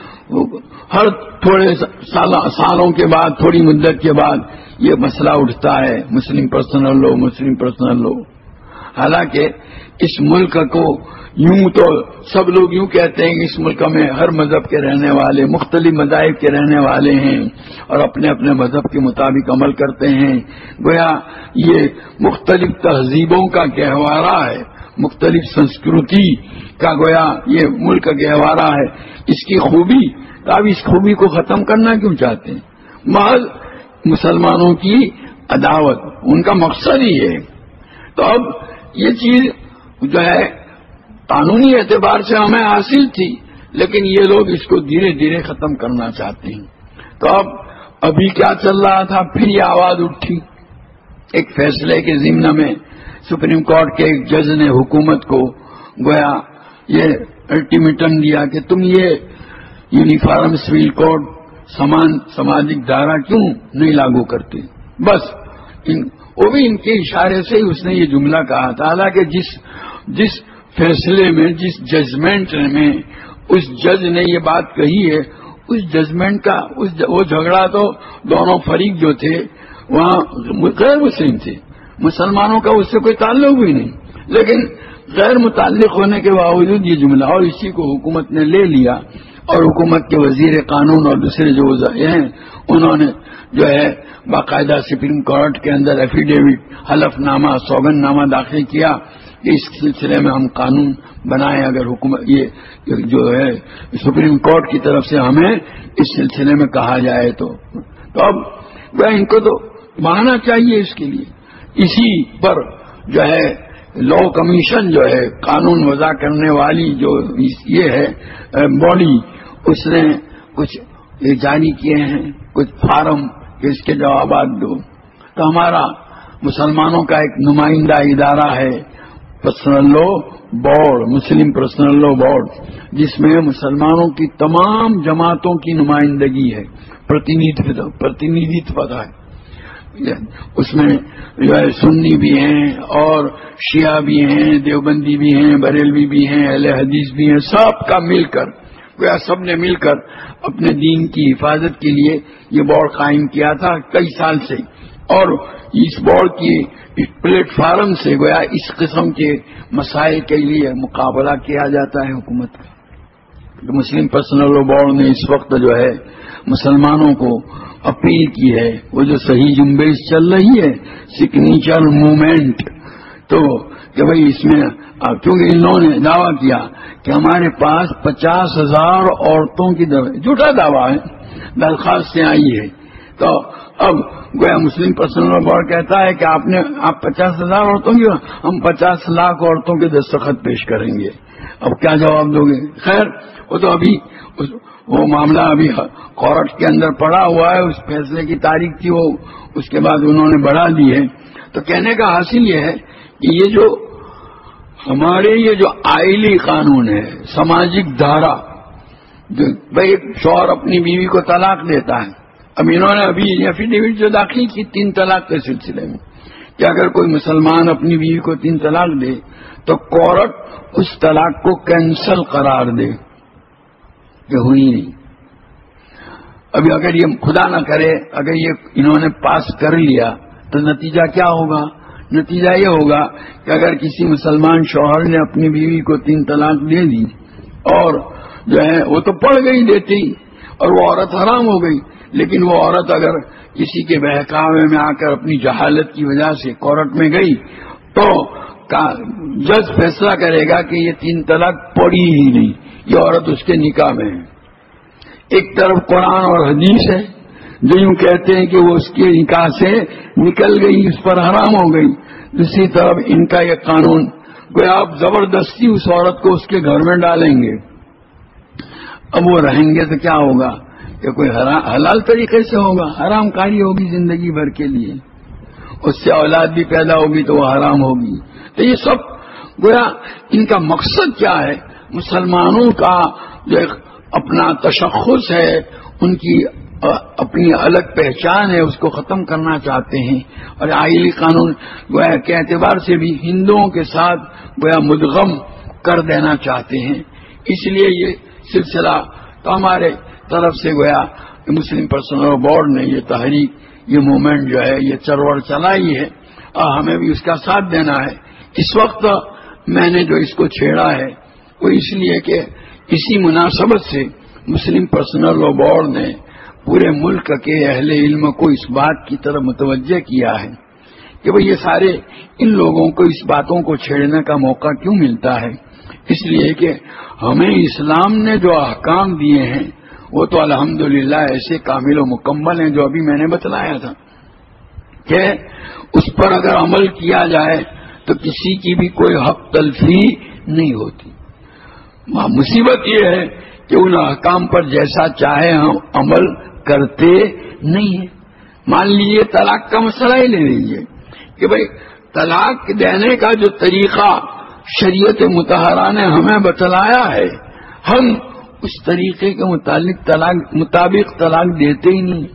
ہر تھوڑے سالوں کے بعد، تھوڑی مدت کے بعد یہ مسئلہ اٹھتا ہے، مسلم پرسنل لا، مسلم پرسنل لا. حالانکہ اس ملک کو یوں تو سب لوگ یوں کہتے ہیں کہ اس ملک میں ہر مذہب کے رہنے والے، مختلف مذاہب کے رہنے والے ہیں اور اپنے اپنے مذہب کے مطابق عمل کرتے ہیں. گویا یہ مختلف تہذیبوں کا گہوارہ ہے، مختلف سنسکرتی کا گویا یہ ملک گہوارہ ہے. اس کی خوبی، اب اس خوبی کو ختم کرنا کیوں چاہتے ہیں؟ محض مسلمانوں کی عداوت ان کا مقصد ہی ہے. تو اب یہ چیز جو ہے قانونی اعتبار سے ہمیں حاصل تھی، لیکن یہ لوگ اس کو دھیرے دھیرے ختم کرنا چاہتے ہیں. تو ابھی کیا چل رہا تھا، پھر یہ آواز اٹھی ایک فیصلے کے ضمن میں. سپریم کورٹ کے ایک جج نے حکومت کو گویا یہ الٹیمیٹم دیا کہ تم یہ یونیفارم سول کوڈ سامان سماجک دھارا کیوں نہیں لاگو کرتے. بس وہ بھی ان کے اشارے سے ہی اس نے یہ جملہ کہا تھا. حالانکہ جس فیصلے میں، جس ججمنٹ میں اس جج نے یہ بات کہی ہے، اس ججمنٹ کا وہ جھگڑا تو دونوں فریق جو تھے وہاں غیر مسلم تھے، مسلمانوں کا اس سے کوئی تعلق بھی نہیں. لیکن غیر متعلق ہونے کے باوجود یہ جملہ، اور اسی کو حکومت نے لے لیا اور حکومت کے وزیر قانون اور دوسرے جو وزراء ہیں انہوں نے جو ہے باقاعدہ سپریم کورٹ کے اندر ایفیڈیوٹ حلف نامہ سوگند نامہ داخل کیا کہ اس سلسلے میں ہم قانون بنائیں، اگر حکومت یہ جو ہے سپریم کورٹ کی طرف سے ہمیں اس سلسلے میں کہا جائے تو اب وہ ان کو تو ماننا چاہیے اس کے لیے۔ اسی پر جو ہے لا کمیشن جو ہے قانون وضع کرنے والی جو یہ ہے باڈی، اس نے کچھ جاری کیے ہیں کچھ فارم کہ اس کے جوابات دو، تو ہمارا مسلمانوں کا ایک نمائندہ ادارہ ہے پرسنل لا بورڈ، مسلم پرسنل لا بورڈ، جس میں مسلمانوں کی تمام جماعتوں کی نمائندگی ہے، پرتیندھتو ہے۔ اس میں جو ہے سنی بھی ہیں اور شیعہ بھی ہیں، دیوبندی بھی ہیں، بریلوی بھی ہیں، اہل حدیث بھی ہیں، سب کا مل کر سب نے مل کر اپنے دین کی حفاظت کے لیے یہ بورڈ قائم کیا تھا کئی سال سے، اور اس بورڈ کی پلیٹ فارم سے گویا اس قسم کے مسائل کے لیے مقابلہ کیا جاتا ہے حکومت کا۔ مسلم پرسنل لا بورڈ نے اس وقت جو ہے مسلمانوں کو اپیل کی ہے، وہ جو صحیح جنبش چل رہی ہے سگنیچر موومنٹ، تو کہ بھئی اس میں کیونکہ انہوں نے دعویٰ کیا کہ ہمارے پاس 50,000 عورتوں کی جھوٹا دعویٰ ہے درخواستیں آئی ہے، تو اب گویا مسلم پرسنل لا بورڈ کہتا ہے کہ آپ 50,000 عورتوں کی، ہم 50 لاکھ عورتوں کے دستخط پیش کریں گے، اب کیا جواب دو گے؟ خیر وہ تو ابھی وہ معاملہ ابھی کورٹ کے اندر پڑا ہوا ہے، اس فیصلے کی تاریخ تھی، وہ اس کے بعد انہوں نے بڑھا دی ہے۔ تو کہنے کا حاصل یہ ہے کہ یہ جو ہمارے یہ جو آئلی قانون ہے، سماجک دھارا، جو بھائی ایک شوہر اپنی بیوی کو طلاق دیتا ہے، اب انہوں نے ابھی ایفیڈیوٹ جو داخل کی 3 طلاق کے سلسلے میں کہ اگر کوئی مسلمان اپنی بیوی کو 3 طلاق دے تو کورٹ اس طلاق کو کینسل قرار دے کہ ہوئی نہیں۔ ابھی اگر یہ خدا نہ کرے اگر یہ انہوں نے پاس کر لیا تو نتیجہ کیا ہوگا؟ نتیجہ یہ ہوگا کہ اگر کسی مسلمان شوہر نے اپنی بیوی کو 3 طلاق دے دی اور جو ہے وہ تو پڑ گئی دیتی اور وہ عورت حرام ہو گئی، لیکن وہ عورت اگر کسی کے بہکاوے میں آ کر اپنی جہالت کی وجہ سے کورٹ میں گئی تو جج فیصلہ کرے گا کہ یہ 3 طلاق پڑی ہی نہیں، یہ عورت اس کے نکاح میں ہے۔ ایک طرف قرآن اور حدیث ہے جو یوں کہتے ہیں کہ وہ اس کے نکاح سے نکل گئی، اس پر حرام ہو گئی، دوسری طرف ان کا یہ قانون کوئی آپ زبردستی اس عورت کو اس کے گھر میں ڈالیں گے، اب وہ رہیں گے تو کیا ہوگا کہ کوئی حلال طریقے سے ہوگا، حرام کاری ہوگی زندگی بھر کے لیے، اس سے اولاد بھی پیدا ہوگی تو وہ حرام ہوگی۔ تو یہ سب گویا ان کا مقصد کیا ہے؟ مسلمانوں کا جو ایک اپنا تشخص ہے، ان کی اپنی الگ پہچان ہے، اس کو ختم کرنا چاہتے ہیں، اور آئلی قانون گویا کے اعتبار سے بھی ہندوؤں کے ساتھ گویا مدغم کر دینا چاہتے ہیں۔ اس لیے یہ سلسلہ تو ہمارے طرف سے گویا مسلم پرسنل لا بورڈ نے یہ تحریک، یہ موومنٹ جو ہے یہ چروڑ چلائی ہے، اور ہمیں بھی اس کا ساتھ دینا ہے۔ اس وقت میں نے جو اس کو چھیڑا ہے وہ اس لیے کہ اسی مناسبت سے مسلم پرسنل لا بورڈ نے پورے ملک کے اہل علم کو اس بات کی طرف متوجہ کیا ہے کہ وہ یہ سارے ان لوگوں کو اس باتوں کو چھیڑنے کا موقع کیوں ملتا ہے، اس لیے کہ ہمیں اسلام نے جو احکام دیے ہیں وہ تو الحمدللہ ایسے کامل و مکمل ہیں جو ابھی میں نے بتلایا تھا کہ اس پر اگر عمل کیا جائے تو کسی کی بھی کوئی حق تلفی نہیں ہوتی۔ مصیبت یہ ہے کہ ان احکام پر جیسا چاہے ہم عمل کرتے نہیں ہیں۔ مان لیجیے طلاق کا مسئلہ ہی لے لیجیے کہ بھئی طلاق دینے کا جو طریقہ شریعت مطہرہ نے ہمیں بتلایا ہے، ہم اس طریقے کے مطابق طلاق دیتے ہی نہیں،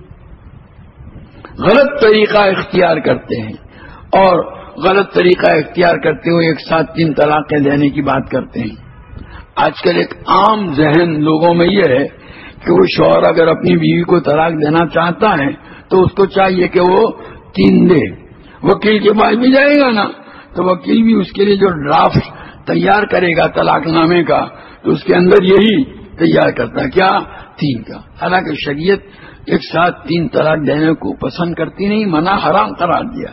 غلط طریقہ اختیار کرتے ہیں، اور غلط طریقہ اختیار کرتے ہوئے ایک ساتھ 3 طلاقیں دینے کی بات کرتے ہیں۔ آج کل ایک عام ذہن لوگوں میں یہ ہے کہ وہ شوہر اگر اپنی بیوی کو طلاق دینا چاہتا ہے تو اس کو چاہیے کہ وہ 3 دے، وکیل کے پاس بھی جائے گا نا تو وکیل بھی اس کے لیے جو ڈرافٹ تیار کرے گا طلاق نامے کا تو اس کے اندر یہی تیار کرتا ہے، کیا؟ 3 کا۔ حالانکہ شریعت ایک ساتھ 3 طلاق دینے کو پسند کرتی نہیں، منع حرام قرار دیا۔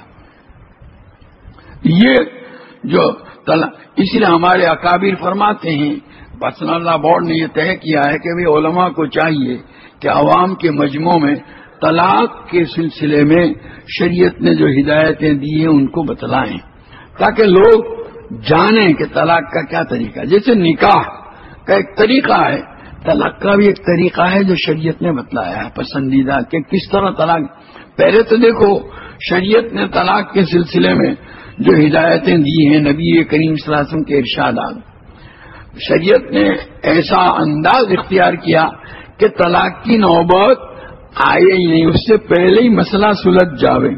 یہ جو اس لیے ہمارے اکابر فرماتے ہیں، پرسنل اللہ بورڈ نے یہ طے کیا ہے کہ علماء کو چاہیے کہ عوام کے مجمع میں طلاق کے سلسلے میں شریعت نے جو ہدایتیں دی ہیں ان کو بتلائیں، تاکہ لوگ جانیں کہ طلاق کا کیا طریقہ ہے۔ جیسے نکاح کا ایک طریقہ ہے، طلاق کا بھی ایک طریقہ ہے جو شریعت نے بتلایا ہے پسندیدہ، کہ کس طرح طلاق۔ پہلے تو دیکھو شریعت نے طلاق کے سلسلے میں جو ہدایتیں دی ہیں، نبی کریم صلی اللہ علیہ وسلم کے ارشادات، شریعت نے ایسا انداز اختیار کیا کہ طلاق کی نوبت آئے ہی نہیں، اس سے پہلے ہی مسئلہ سلجھ جاوے۔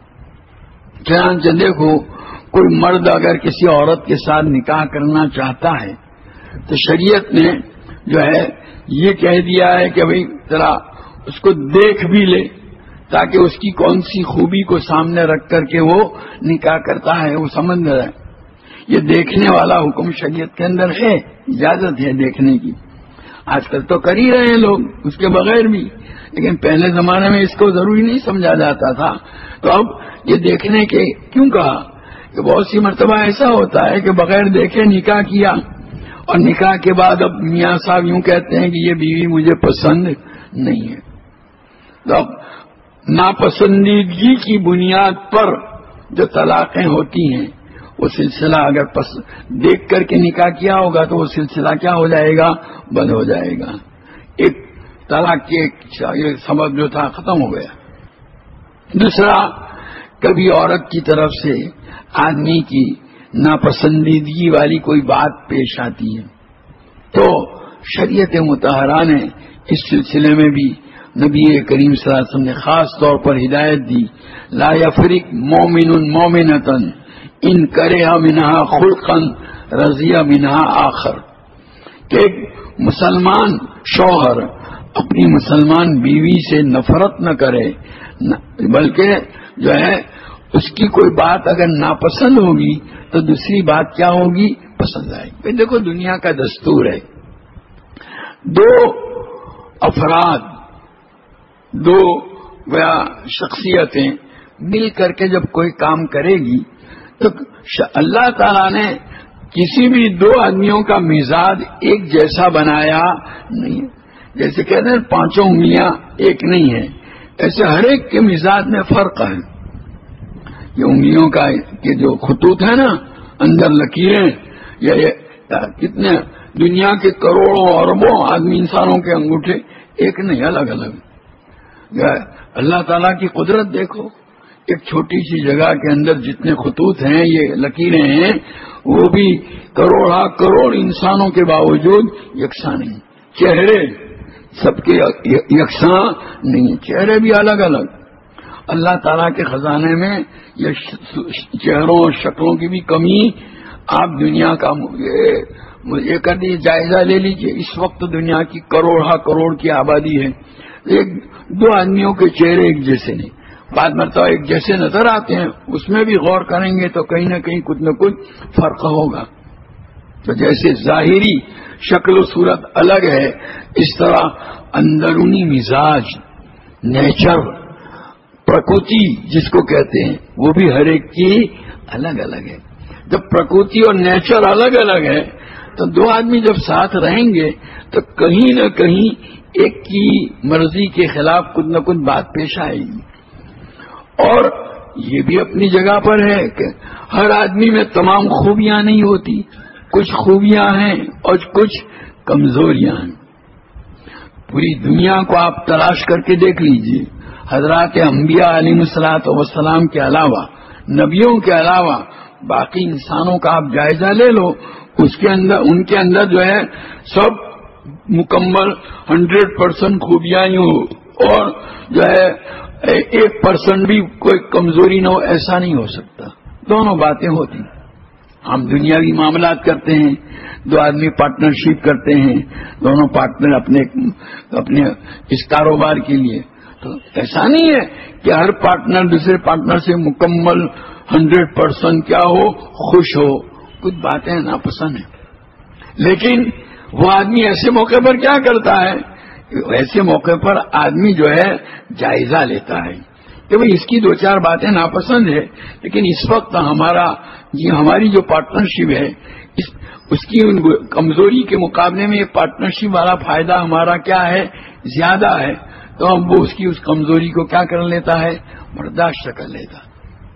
چنانچہ دیکھو کوئی مرد اگر کسی عورت کے ساتھ نکاح کرنا چاہتا ہے تو شریعت نے جو ہے یہ کہہ دیا ہے کہ بھئی ذرا اس کو دیکھ بھی لے، تاکہ اس کی کون سی خوبی کو سامنے رکھ کر کے وہ نکاح کرتا ہے وہ سمجھ رہا ہے۔ یہ دیکھنے والا حکم شریعت کے اندر ہے، اجازت ہے دیکھنے کی۔ آج کل تو کر ہی رہے ہیں لوگ اس کے بغیر بھی، لیکن پہلے زمانے میں اس کو ضروری نہیں سمجھا جاتا تھا۔ تو اب یہ دیکھنے کے کیوں کہا کہ بہت سی مرتبہ ایسا ہوتا ہے کہ بغیر دیکھے نکاح کیا، اور نکاح کے بعد اب میاں صاحب یوں کہتے ہیں کہ یہ بیوی مجھے پسند نہیں ہے۔ تو اب ناپسندیدگی کی بنیاد پر جو طلاقیں ہوتی ہیں وہ سلسلہ اگر دیکھ کر کے نکاح کیا ہوگا تو وہ سلسلہ کیا ہو جائے گا؟ بند ہو جائے گا۔ ایک طلاق کے سبب جو تھا ختم ہو گیا۔ دوسرا، کبھی عورت کی طرف سے آدمی کی ناپسندیدگی والی کوئی بات پیش آتی ہے تو شریعت مطہرہ نے اس سلسلے میں بھی نبی کریم صلی اللہ علیہ وسلم نے خاص طور پر ہدایت دی، لا یفرق مومن مومنۃ ان کرہ منہا خلقا رضی منہا آخر، کہ ایک مسلمان شوہر اپنی مسلمان بیوی سے نفرت نہ کرے، بلکہ جو ہے اس کی کوئی بات اگر ناپسند ہوگی تو دوسری بات کیا ہوگی؟ پسند آئے گی۔ دیکھو دنیا کا دستور ہے، 2 افراد، 2 شخصیتیں مل کر کے جب کوئی کام کرے گی تو اللہ تعالیٰ نے کسی بھی 2 آدمیوں کا مزاج ایک جیسا بنایا نہیں ہے۔ جیسے کہتے ہیں 5 انگلیاں ایک نہیں ہیں، ایسے ہر ایک کے مزاج میں فرق ہے۔ یہ انگلیوں کا کہ جو خطوط ہے نا، اندر لکیریں، یہ کتنے دنیا کے کروڑوں اربوں آدمی انسانوں کے انگوٹھے ایک نہیں، الگ الگ۔ اللہ تعالیٰ کی قدرت دیکھو، ایک چھوٹی سی جگہ کے اندر جتنے خطوط ہیں، یہ لکیریں ہیں، وہ بھی کروڑا کروڑ انسانوں کے باوجود یکساں نہیں۔ چہرے سب کے یکساں نہیں، چہرے بھی الگ الگ۔ اللہ تعالیٰ کے خزانے میں یہ چہروں اور شکلوں کی بھی کمی۔ آپ دنیا کا یہ کر دیجیے، جائزہ لے لیجیے، اس وقت دنیا کی کروڑا کروڑ کی آبادی ہے، 2 آدمیوں کے چہرے ایک جیسے نہیں، بعض مرتبہ ایک جیسے نظر آتے ہیں، اس میں بھی غور کریں گے تو کہیں نہ کہیں کچھ نہ کچھ فرق ہوگا۔ تو جیسے ظاہری شکل و صورت الگ ہے، اس طرح اندرونی مزاج، نیچر، پرکرتی جس کو کہتے ہیں، وہ بھی ہر ایک کی الگ الگ ہے۔ جب پرکرتی اور نیچر الگ الگ ہے تو 2 آدمی جب ساتھ رہیں گے تو کہیں نہ کہیں ایک کی مرضی کے خلاف کچھ نہ کچھ بات پیش آئے گی۔ اور یہ بھی اپنی جگہ پر ہے کہ ہر آدمی میں تمام خوبیاں نہیں ہوتی، کچھ خوبیاں ہیں اور کچھ کمزوریاں ہیں۔ پوری دنیا کو آپ تلاش کر کے دیکھ لیجئے، حضرات انبیاء علیہ الصلوۃ والسلام کے علاوہ، نبیوں کے علاوہ باقی انسانوں کا آپ جائزہ لے لو، اس کے اندر ان کے اندر جو ہے سب مکمل 100% خوبیاں ہی ہو، اور جو ہے 1% بھی کوئی کمزوری نہ ہو، ایسا نہیں ہو سکتا۔ دونوں باتیں ہوتی ہیں۔ ہم دنیاوی معاملات کرتے ہیں، 2 آدمی پارٹنرشپ کرتے ہیں، دونوں پارٹنر اپنے اس کاروبار کے لیے، تو ایسا نہیں ہے کہ ہر پارٹنر دوسرے پارٹنر سے مکمل 100% کیا ہو، خوش ہو، کچھ باتیں ناپسند ہیں، لیکن وہ آدمی ایسے موقع پر کیا کرتا ہے؟ ایسے موقع پر آدمی جو ہے جائزہ لیتا ہے کہ بھئی اس کی دو چار باتیں ناپسند ہے، لیکن اس وقت ہماری جو پارٹنرشپ ہے اس کی کمزوری کے مقابلے میں یہ پارٹنرشپ والا فائدہ ہمارا کیا ہے؟ زیادہ ہے، تو اب وہ اس کمزوری کو کیا کر لیتا ہے؟ برداشت کر لیتا ہے۔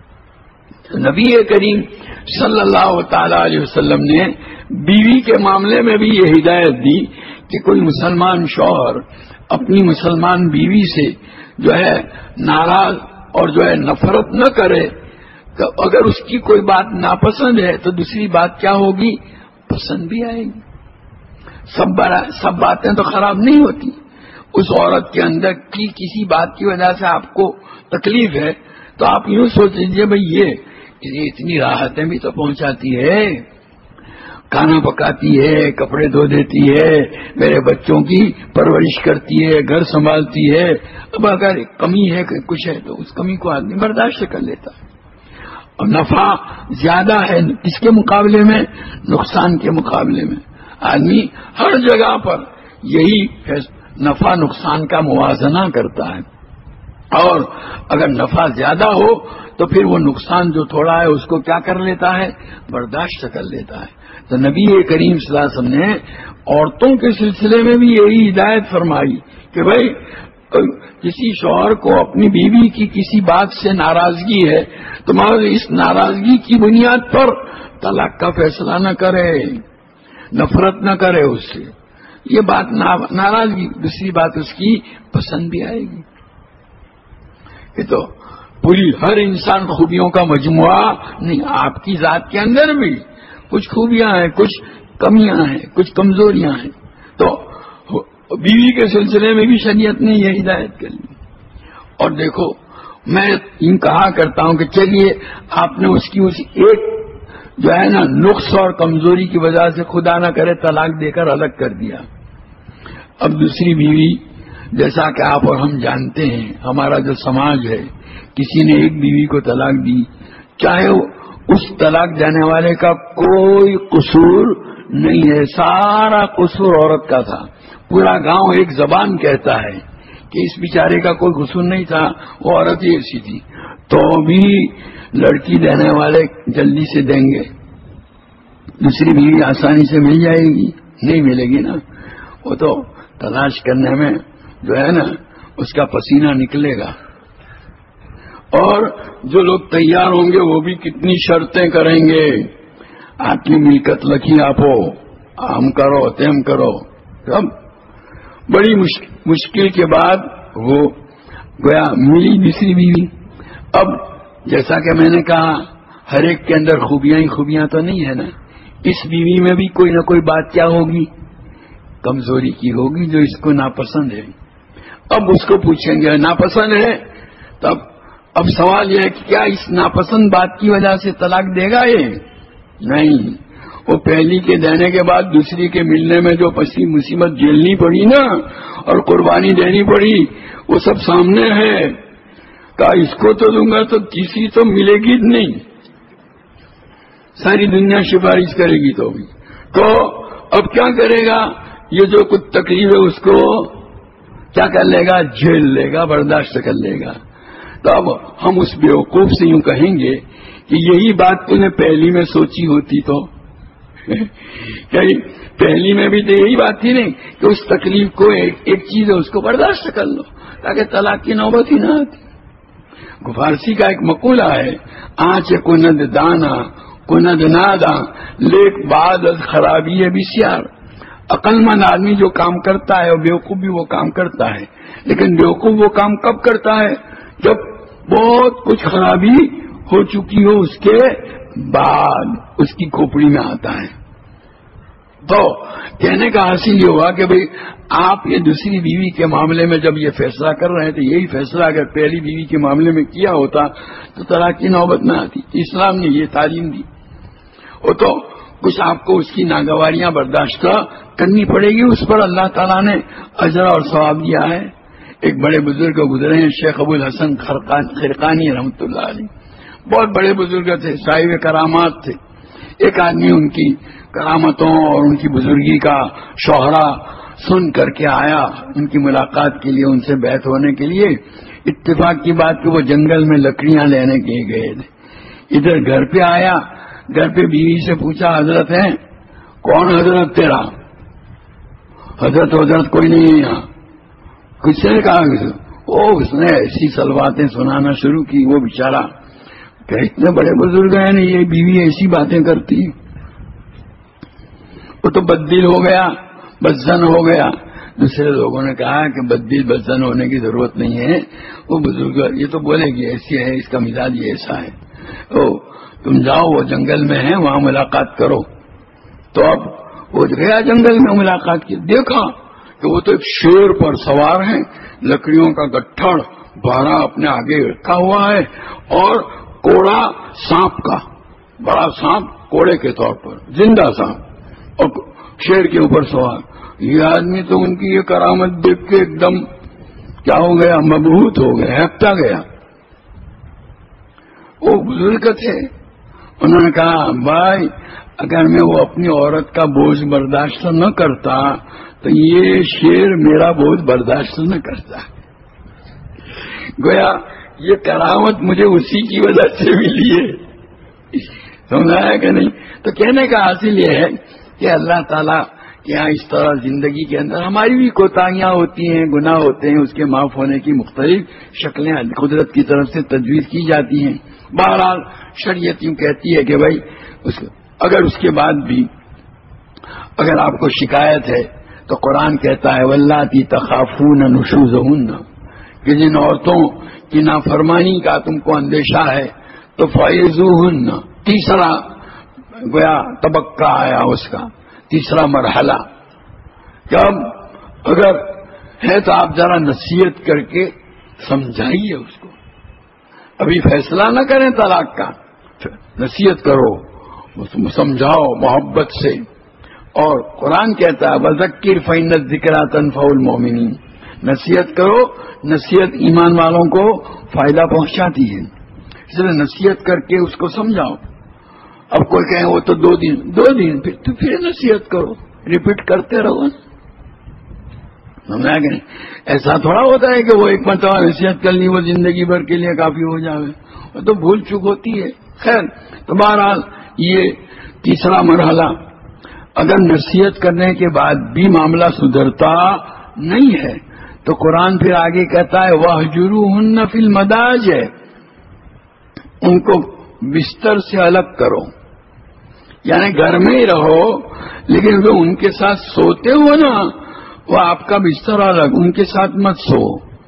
نبی کریم صلی اللہ تعالی علیہ وسلم نے بیوی کے معاملے میں بھی یہ ہدایت دی کہ کوئی مسلمان شوہر اپنی مسلمان بیوی سے جو ہے ناراض اور جو ہے نفرت نہ کرے، تو اگر اس کی کوئی بات ناپسند ہے تو دوسری بات کیا ہوگی؟ پسند بھی آئے گی۔ سب باتیں تو خراب نہیں ہوتی۔ اس عورت کے اندر کی کسی بات کی وجہ سے آپ کو تکلیف ہے تو آپ یوں سوچ لیجیے بھئی یہ اتنی راحتیں بھی تو پہنچاتی ہے، کھانا پکاتی ہے، کپڑے دھو دیتی ہے، میرے بچوں کی پرورش کرتی ہے، گھر سنبھالتی ہے، اب اگر کمی ہے کہ کچھ ہے تو اس کمی کو آدمی برداشت کر لیتا ہے۔ اور نفع زیادہ ہے اس کے مقابلے میں، نقصان کے مقابلے میں آدمی ہر جگہ پر یہی نفع نقصان کا موازنہ کرتا ہے، اور اگر نفع زیادہ ہو تو پھر وہ نقصان جو تھوڑا ہے اس کو کیا کر لیتا ہے؟ برداشت کر لیتا ہے۔ تو نبی کریم صلی اللہ علیہ وسلم نے عورتوں کے سلسلے میں بھی یہی ہدایت فرمائی کہ بھئی کسی شوہر کو اپنی بیوی کی کسی بات سے ناراضگی ہے تو محض اس ناراضگی کی بنیاد پر طلاق کا فیصلہ نہ کرے، نفرت نہ کرے اس سے، یہ بات ناراضگی، دوسری بات اس کی پسند بھی آئے گی۔ یہ تو پوری ہر انسان خوبیوں کا مجموعہ نہیں، آپ کی ذات کے اندر بھی کچھ خوبیاں ہیں، کچھ کمیاں ہیں، کچھ کمزوریاں ہیں، تو بیوی کے سلسلے میں بھی شریعت نے یہ ہدایت کر لی۔ اور دیکھو میں ان کہا کرتا ہوں کہ چلیے آپ نے اس ایک جو ہے نا نقص اور کمزوری کی وجہ سے خدا نہ کرے طلاق دے کر الگ کر دیا، اب دوسری بیوی، جیسا کہ آپ اور ہم جانتے ہیں ہمارا جو سماج ہے، کسی نے ایک بیوی کو طلاق دی، چاہے اس طلاق دینے والے کا کوئی قصور نہیں ہے، سارا قصور عورت کا تھا، پورا گاؤں ایک زبان کہتا ہے کہ اس بیچارے کا کوئی قصور نہیں تھا، وہ عورت ہی ایسی تھی، تو بھی لڑکی دینے والے جلدی سے دیں گے، دوسری بیوی آسانی سے مل جائے گی؟ نہیں ملے گی نا، وہ تو تلاش کرنے میں جو ہے نا اس کا پسینہ نکلے گا، اور جو لوگ تیار ہوں گے وہ بھی کتنی شرطیں کریں گے، آپ کی ملکت لکھی آپو، ہم کرو تم کرو، سب بڑی مشکل کے بعد وہ گویا ملی دوسری بیوی۔ اب جیسا کہ میں نے کہا ہر ایک کے اندر خوبیاں ہی خوبیاں تو نہیں ہے نا، اس بیوی میں بھی کوئی نہ کوئی بات کیا ہوگی؟ کمزوری کی ہوگی جو اس کو ناپسند ہے۔ اب اس کو پوچھیں گے ناپسند ہے، تب اب سوال یہ ہے کہ کیا اس ناپسند بات کی وجہ سے طلاق دے گا؟ یہ نہیں، وہ پہلی کے دینے کے بعد دوسری کے ملنے میں جو مصیبت جھیلنی پڑی نا اور قربانی دینی پڑی وہ سب سامنے ہے، کہا اس کو تو دوں گا تو تیسری تو ملے گی نہیں، ساری دنیا سفارش کرے گی تو بھی، تو اب کیا کرے گا؟ یہ جو کچھ تکلیف ہے اس کو کیا کر لے گا؟ جھیل لے گا، برداشت کر لے گا۔ تو اب ہم اس بیوقوف سے یوں کہیں گے کہ یہی بات تو نے پہلی میں سوچی ہوتی تو پہلی میں بھی تو یہی بات تھی نہیں کہ اس تکلیف کو ایک چیز ہے اس کو برداشت کر لو تاکہ طلاق کی نوبت ہی نہ آتی۔ فارسی کا ایک مقولہ ہے، آنچ کند دانا کند نادا لیک بعد از خرابی ہے بسیار۔ عقل مند آدمی جو کام کرتا ہے اور بیوقوف بھی وہ کام کرتا ہے، لیکن بیوقوف وہ کام کب کرتا ہے؟ جب بہت کچھ خرابی ہو چکی ہو اس کے بعد اس کی کھوپڑی میں آتا ہے۔ تو کہنے کا حاصل یہ ہوا کہ بھئی آپ یہ دوسری بیوی کے معاملے میں جب یہ فیصلہ کر رہے ہیں تو یہی فیصلہ اگر پہلی بیوی کے معاملے میں کیا ہوتا تو طلاق کی نوبت نہ آتی۔ اسلام نے یہ تعلیم دی، وہ تو کچھ آپ کو اس کی ناگواریاں برداشت کرنی پڑے گی، اس پر اللہ تعالیٰ نے اجر اور ثواب دیا ہے۔ ایک بڑے بزرگ گزرے ہیں شیخ ابو الحسن خرقانی رحمۃ اللہ علیہ، بہت بڑے بزرگ تھے، صاحب کرامات تھے۔ ایک آدمی ان کی کرامتوں اور ان کی بزرگی کا شوہرا سن کر کے آیا ان کی ملاقات کے لیے، ان سے بیعت ہونے کے لیے. اتفاق کی بات کہ وہ جنگل میں لکڑیاں لینے کے گئے تھے. ادھر گھر پہ آیا، گھر پہ بیوی سے پوچھا حضرت ہیں؟ کون حضرت تیرا؟ حضرت کوئی نہیں ہے یہاں. کس نے کہا؟ اس نے ایسی سلواتیں سنانا شروع کی. وہ بیچارہ کہ اتنے بڑے بزرگ ہیں یہ بیوی ایسی باتیں کرتی. وہ تو بددل ہو گیا، بدزن ہو گیا. دوسرے لوگوں نے کہا کہ بددل بدزن ہونے کی ضرورت نہیں ہے، وہ بزرگ یہ تو بولے گی ایسی ہے، اس کا مزاج یہ ایسا ہے. تم جاؤ، وہ جنگل میں ہے، وہاں ملاقات کرو. تو اب وہ گیا جنگل میں، ملاقات کی. دیکھا کہ وہ تو ایک شیر پر سوار ہیں، لکڑیوں کا گٹھڑ بارہ اپنے آگے رکھا ہوا ہے، اور کوڑا سانپ کا، بڑا سانپ کوڑے کے طور پر، زندہ سانپ، اور شیر کے اوپر سوار. یہ آدمی تو ان کی یہ کرامت دیکھ کے ایک دم کیا ہو گیا، مبہوت ہو گیا، ہپتا گیا. وہ بزرگ تھے. انہوں نے کہا بھائی اگر میں وہ اپنی عورت کا بوجھ برداشت نہ کرتا تو یہ شیر میرا بوجھ برداشت نہ کرتا. گویا یہ کرامت مجھے اسی کی وجہ سے ملی ہے. سمجھایا کہ نہیں؟ تو کہنے کا حاصل یہ ہے کہ اللہ تعالیٰ یہاں اس طرح زندگی کے اندر ہماری بھی کوتاہیاں ہوتی ہیں، گناہ ہوتے ہیں، اس کے معاف ہونے کی مختلف شکلیں قدرت کی طرف سے تجویز کی جاتی ہیں. بہرحال شریعت یوں کہتی ہے کہ بھائی اگر اس کے بعد بھی اگر آپ کو شکایت ہے تو قرآن کہتا ہے واللاتی تخافون نشوزہن، کہ جن عورتوں کی نافرمانی کا تم کو اندیشہ ہے تو فعظوہن. تیسرا گویا طبقہ آیا اس کا، تیسرا مرحلہ. جب اگر ہے تو آپ ذرا نصیحت کر کے سمجھائیے اس کو. ابھی فیصلہ نہ کریں طلاق کا، نصیحت کرو، سمجھاؤ محبت سے. اور قرآن کہتا ہے وذکر فإن الذکریٰ تنفع المؤمنین، نصیحت کرو، نصیحت ایمان والوں کو فائدہ پہنچاتی ہے. اس لیے نصیحت کر کے اس کو سمجھاؤ. اب کوئی کہیں وہ تو دو دن پھر نصیحت کرو، ریپیٹ کرتے رہو. سمجھا کہ نہیں؟ ایسا تھوڑا ہوتا ہے کہ وہ ایک مرتبہ نصیحت کر لی وہ زندگی بھر کے لیے کافی ہو جائے، وہ تو بھول چک ہوتی ہے. خیر، تو بہرحال یہ تیسرا مرحلہ. اگر نصیحت کرنے کے بعد بھی معاملہ سدھرتا نہیں ہے تو قرآن پھر آگے کہتا ہے وَاهْجُرُوهُنَّ فِي الْمَضَاجِعِ، ان کو بستر سے الگ کرو. یعنی گھر میں ہی رہو لیکن جو ان کے ساتھ سوتے ہو نا وہ آپ کا بستر الگ، ان کے ساتھ مت سو.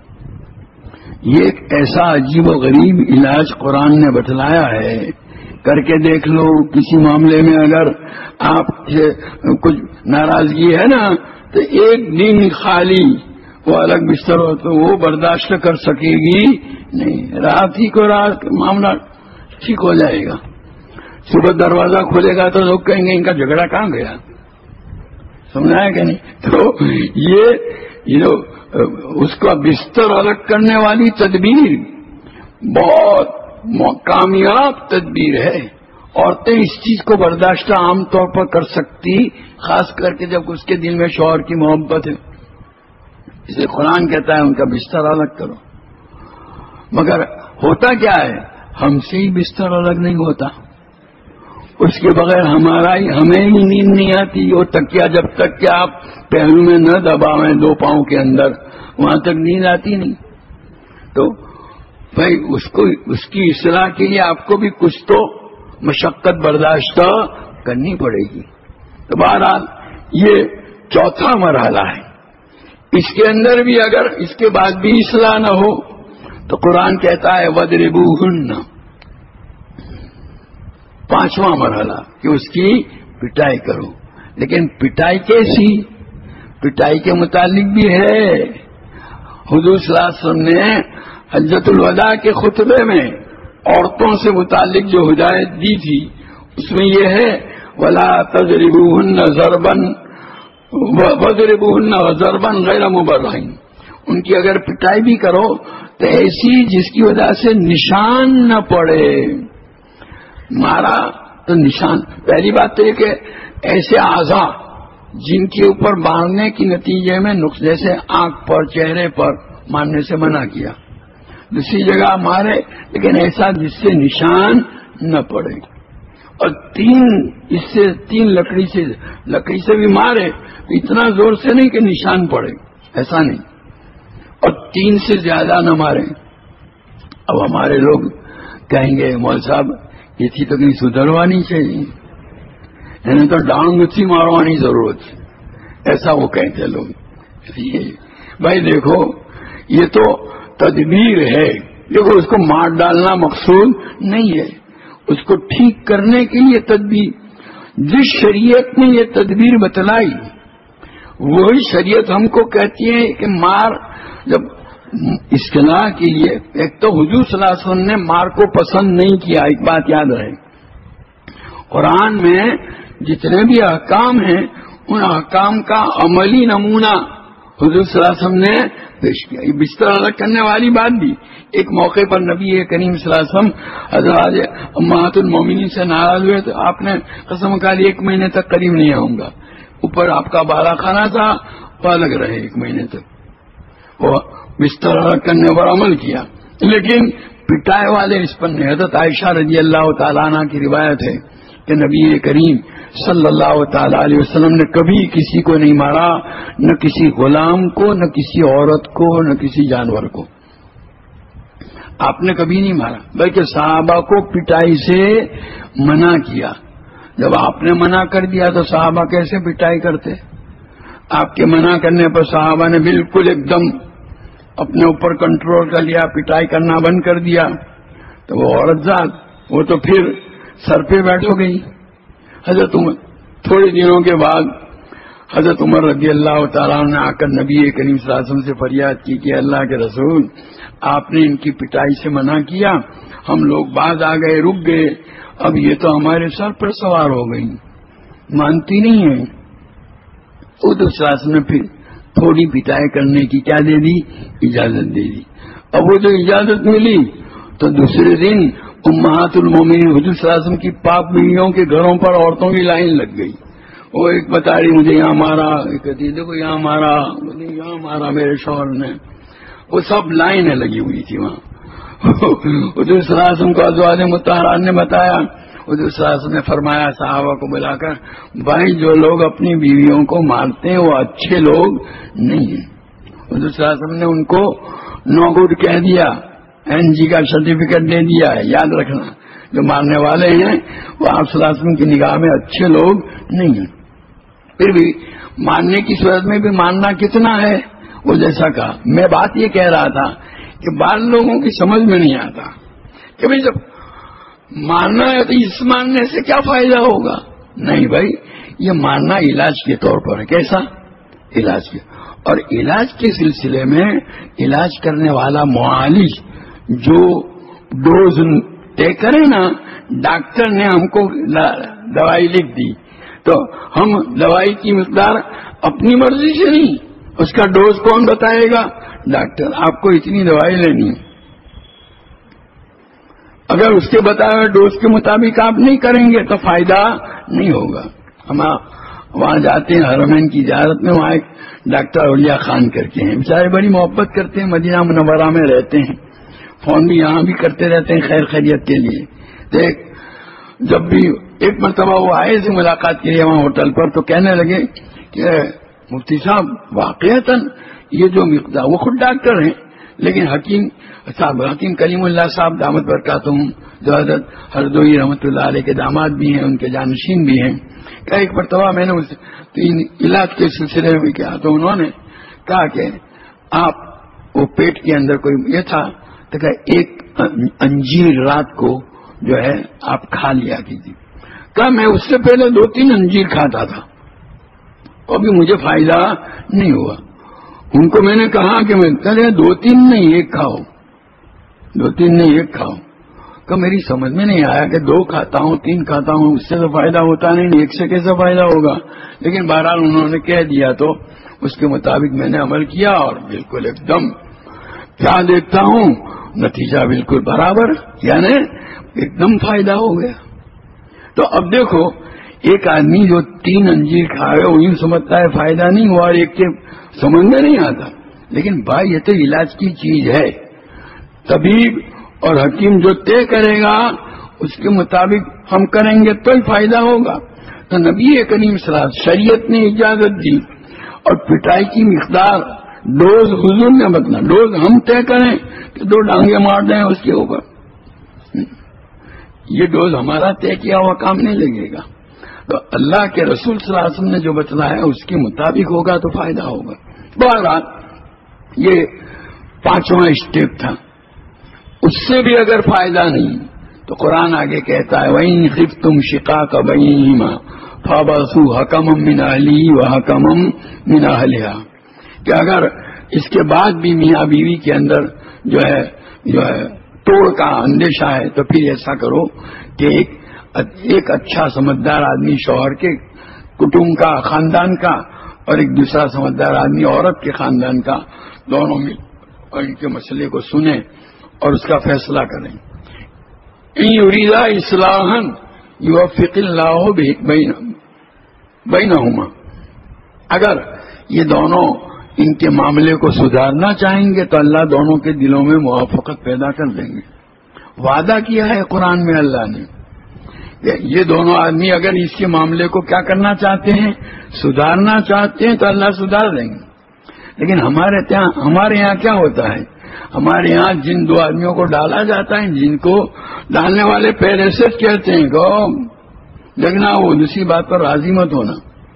یہ ایک ایسا عجیب و غریب علاج قرآن نے بتلایا ہے، کر کے دیکھ لو. کسی معاملے میں اگر آپ سے کچھ ناراضگی ہے نا تو ایک دن خالی وہ الگ بستر ہو تو وہ برداشت کر سکے گی نہیں. رات ہی کو رات معاملہ ٹھیک ہو جائے گا. صبح دروازہ کھولے گا تو لوگ کہیں گے ان کا جھگڑا کہاں گیا. سمجھا ہے کہ نہیں؟ تو یہ اس کا بستر الگ کرنے والی تدبیر بہت کامیاب تدبیر ہے. عورتیں اس چیز کو برداشت عام طور پر کر سکتی، خاص کر کے جب اس کے دل میں شوہر کی محبت ہے. اسے قرآن کہتا ہے ان کا بستر الگ کرو. مگر ہوتا کیا ہے، ہم سے ہی بستر الگ نہیں ہوتا. اس کے بغیر ہمیں ہی نیند نہیں آتی. وہ تکیا جب تک کہ آپ پہلو میں نہ دباویں دو پاؤں کے اندر وہاں تک نیند آتی نہیں. تو بھائی اس کی اصلاح کے لیے آپ کو بھی کچھ تو مشقت برداشت کرنی پڑے گی. تو بہرحال یہ چوتھا مرحلہ ہے. اس کے اندر بھی اگر اس کے بعد بھی اصلاح نہ ہو تو قرآن کہتا ہے وَاضْرِبُوهُنَّ. پانچواں مرحلہ کہ اس کی پٹائی کرو. لیکن پٹائی کیسی؟ پٹائی کے متعلق بھی ہے. حضور صلی اللہ علیہ وسلم نے حجۃ الوداع کے خطبے میں عورتوں سے متعلق جو ہدایت دی تھی اس میں یہ ہے وَلَا تَضْرِبُوهُنَّ ضَرْبًا وَاضْرِبُوهُنَّ ضَرْبًا غَيْرَ مُبَرِّحٍ. ان کی اگر پٹائی بھی کرو تو ایسی جس کی وجہ سے نشان نہ پڑے. مارا تو نشان، پہلی بات تو یہ کہ ایسے اعضا جن کے اوپر مارنے کے نتیجے میں نقص، جیسے آنکھ پر، چہرے پر مارنے سے منع کیا، دوسری جگہ مارے لیکن ایسا جس سے نشان نہ پڑے، اور تین لکڑی سے بھی مارے تو اتنا زور سے نہیں کہ نشان پڑے، ایسا نہیں، اور 3 سے زیادہ نہ مارے۔ اب ہمارے لوگ کہیں گے مول صاحب یہ تھی تو کہیں سدھروانی چاہیے، انہیں تو ڈانگ اچھی ماروانی ضرورت ہے، ایسا وہ کہتے لوگ۔ بھائی دیکھو یہ تو تدبیر ہے، دیکھو اس کو مار ڈالنا مقصود نہیں ہے، اس کو ٹھیک کرنے کے لیے تدبیر، جس شریعت نے یہ تدبیر بتلائی وہی شریعت ہم کو کہتی ہے کہ مار، جب اصلاح کے لیے ایک تو حضور صلی اللہ علیہ وسلم نے مار کو پسند نہیں کیا، ایک بات یاد رہے، قرآن میں جتنے بھی احکام ہیں ان احکام کا عملی نمونہ حضور صلی اللہ علیہ وسلم نے پیش کیا۔ یہ بستر الگ کرنے والی بات بھی ایک موقع پر نبی کریم صلی اللہ علیہ وسلم حضرات امہات المومنین سے ناراض ہوئے تو آپ نے قسم کھا لی 1 مہینے تک قریب نہیں آؤں گا، اوپر آپ کا بالا خانہ تھا وہ الگ رہے 1 مہینے تک، وہ بستر الگ کرنے پر عمل کیا، لیکن پٹائے والے اس پر نہیں۔ حضرت عائشہ رضی اللہ تعالیٰ عنہ کی روایت ہے کہ نبی کریم صلی اللہ تعالی علیہ وسلم نے کبھی کسی کو نہیں مارا، نہ کسی غلام کو، نہ کسی عورت کو، نہ کسی جانور کو، آپ نے کبھی نہیں مارا، بلکہ صحابہ کو پٹائی سے منع کیا۔ جب آپ نے منع کر دیا تو صحابہ کیسے پٹائی کرتے؟ آپ کے منع کرنے پر صحابہ نے بالکل ایک دم اپنے اوپر کنٹرول کر لیا، پٹائی کرنا بند کر دیا۔ تو وہ عورت ذات وہ تو پھر سر پہ بیٹھو گئی۔ حضرت عمر تھوڑے دنوں کے بعد حضرت عمر رضی اللہ تعالیٰ نے آ کر نبی کریم صلی اللہ علیہ وسلم سے فریاد کی کہ اللہ کے رسول آپ نے ان کی پٹائی سے منع کیا، ہم لوگ باز آ گئے، رک گئے، اب یہ تو ہمارے سر پر سوار ہو گئی، مانتی نہیں ہے۔ تو ساس نے پھر تھوڑی پٹائی کرنے کی کیا دے دی؟ اجازت دے دی۔ اب وہ جو اجازت ملی تو دوسرے دن امہات المومنین حضور صلی اللہ علیہ وسلم کی پاک بیویوں کے گھروں پر عورتوں کی لائن لگ گئی۔ وہ ایک بتا رہی مجھے یہاں مارا، ایک کہتی دیکھو یہاں مارا، یہاں مارا میرے شوہر نے، وہ سب لائنیں لگی ہوئی تھی وہاں۔ حضور صلی اللہ علیہ وسلم کو ازواج مطہرات نے بتایا، حضور صلی اللہ علیہ وسلم نے فرمایا صحابہ کو بلا کر، بھائی جو لوگ اپنی بیویوں کو مارتے ہیں وہ اچھے لوگ نہیں ہیں۔ حضور صلی اللہ علیہ وسلم نے ان کو نو گڈ کہہ دیا، NG کا سرٹیفکیٹ دے دیا ہے۔ یاد رکھنا جو مارنے والے ہیں وہ آپ صلی اللہ علیہ وسلم کی نگاہ میں اچھے لوگ نہیں ہیں۔ پھر بھی ماننے کی صورت میں بھی ماننا کتنا ہے وہ جیسا کہا۔ میں بات یہ کہہ رہا تھا کہ بعض لوگوں کی سمجھ میں نہیں آتا کہ بھائی جب ماننا ہے تو اس ماننے سے کیا فائدہ ہوگا؟ نہیں بھائی، یہ ماننا علاج کے طور پر ہے۔ کیسا علاج کے؟ اور علاج کے سلسلے میں علاج کرنے والا معالج جو ڈوز طے کرے نا، ڈاکٹر نے ہم کو دوائی لکھ دی تو ہم دوائی کی مقدار اپنی مرضی سے نہیں، اس کا ڈوز کون بتائے گا؟ ڈاکٹر۔ آپ کو اتنی دوائی لینی ہے، اگر اس کے بتائے ہوئے ڈوز کے مطابق آپ نہیں کریں گے تو فائدہ نہیں ہوگا۔ ہم وہاں جاتے ہیں حرمین کی زیارت میں، وہاں ایک ڈاکٹر اولیاء خان کر کے ہیں، بیچارے بڑی محبت کرتے ہیں، مدینہ منورہ میں رہتے ہیں، فون بھی یہاں بھی کرتے رہتے ہیں خیر خیریت کے لیے۔ دیکھ جب بھی ایک مرتبہ وہ آئے تھے ملاقات کے لیے وہاں ہوٹل پر، تو کہنے لگے کہ مفتی صاحب واقعتاً یہ جو مقدار، وہ خود ڈاکٹر ہیں لیکن حکیم کلیم اللہ صاحب دامت برکاتہم جو حضرت ہردوئی رحمۃ اللہ علیہ کے داماد بھی ہیں، ان کے جانشین بھی ہیں، کہ ایک مرتبہ میں نے علاج کے سلسلے میں کیا تو انہوں نے کہا کہ آپ وہ پیٹ کے اندر کوئی یہ تھا تو کہ ایک انجیر رات کو جو ہے آپ کھا لیا کیجیے۔ کہا میں اس سے پہلے 2-3 انجیر کھاتا تھا، ابھی مجھے فائدہ نہیں ہوا۔ ان کو میں نے کہا کہ میں کہہ 2-3 نہیں 1 کھاؤ، 2-3 نہیں 1 کھاؤ۔ کہ میری سمجھ میں نہیں آیا کہ 2 کھاتا ہوں 3 کھاتا ہوں اس سے تو فائدہ ہوتا نہیں، 1 سے کیسا فائدہ ہوگا؟ لیکن بہرحال انہوں نے کہہ دیا تو اس کے مطابق میں نے عمل کیا اور بالکل ایک دم کیا دیکھتا ہوں نتیجہ بالکل برابر، یعنی ایک دم فائدہ ہو گیا۔ تو اب دیکھو ایک آدمی جو 3 انجیر کھائے وہ یوں سمجھتا ہے فائدہ نہیں ہوا اور ایک کے سمجھ میں نہیں آتا. لیکن بھائی یہ تو علاج کی چیز ہے. طبیب اور حکیم جو طے کرے گا اس کے مطابق ہم کریں گے تو ہی فائدہ ہوگا. تو نبی کریم صلی اللہ علیہ وسلم شریعت نے اجازت دی اور پٹائی کی مقدار ڈوز حضور نے بتنا. ڈوز ہم طے کریں کہ 2 ڈانگیں مار دیں اس کے اوپر. یہ ڈوز ہمارا طے کیا ہوا کام نہیں لگے گا. تو اللہ کے رسول صلی اللہ علیہ وسلم نے جو بتلایا اس کے مطابق ہوگا تو فائدہ ہوگا. بہرحال یہ 5واں اسٹیپ تھا. اس سے بھی اگر فائدہ نہیں تو قرآن آگے کہتا ہے وَإِنْ خِفْتُمْ شِقَاقَ بَيْنِهِمَا فَابْعَثُوا حَكَمًا مِّنْ أَهْلِهِ وَحَكَمًا مِّنْ أَهْلِهَا. کہ اگر اس کے بعد بھی میاں بیوی کے اندر جو ہے توڑ کا اندیشہ ہے تو پھر ایسا کرو کہ ایک اچھا سمجھدار آدمی شوہر کے کٹمب کا خاندان کا اور ایک دوسرا سمجھدار آدمی عورت کے خاندان کا دونوں مل اور ان کے مسئلے کو سنیں اور اس کا فیصلہ کریں. ان یریدا اصلاحا یوفق اللہ بینہما. اگر یہ دونوں ان کے معاملے کو سدھارنا چاہیں گے تو اللہ دونوں کے دلوں میں موافقت پیدا کر دیں گے. وعدہ کیا ہے قرآن میں اللہ نے کہ یہ دونوں آدمی اگر اس کے معاملے کو کیا کرنا چاہتے ہیں سدھارنا چاہتے ہیں تو اللہ سدھار دیں گے. لیکن ہمارے یہاں کیا ہوتا ہے؟ ہمارے یہاں جن 2 آدمیوں کو ڈالا جاتا ہے جن کو ڈالنے والے پہلے سے کہتے ہیں کہ جگنا وہ دوسری بات پر راضی مت ہونا.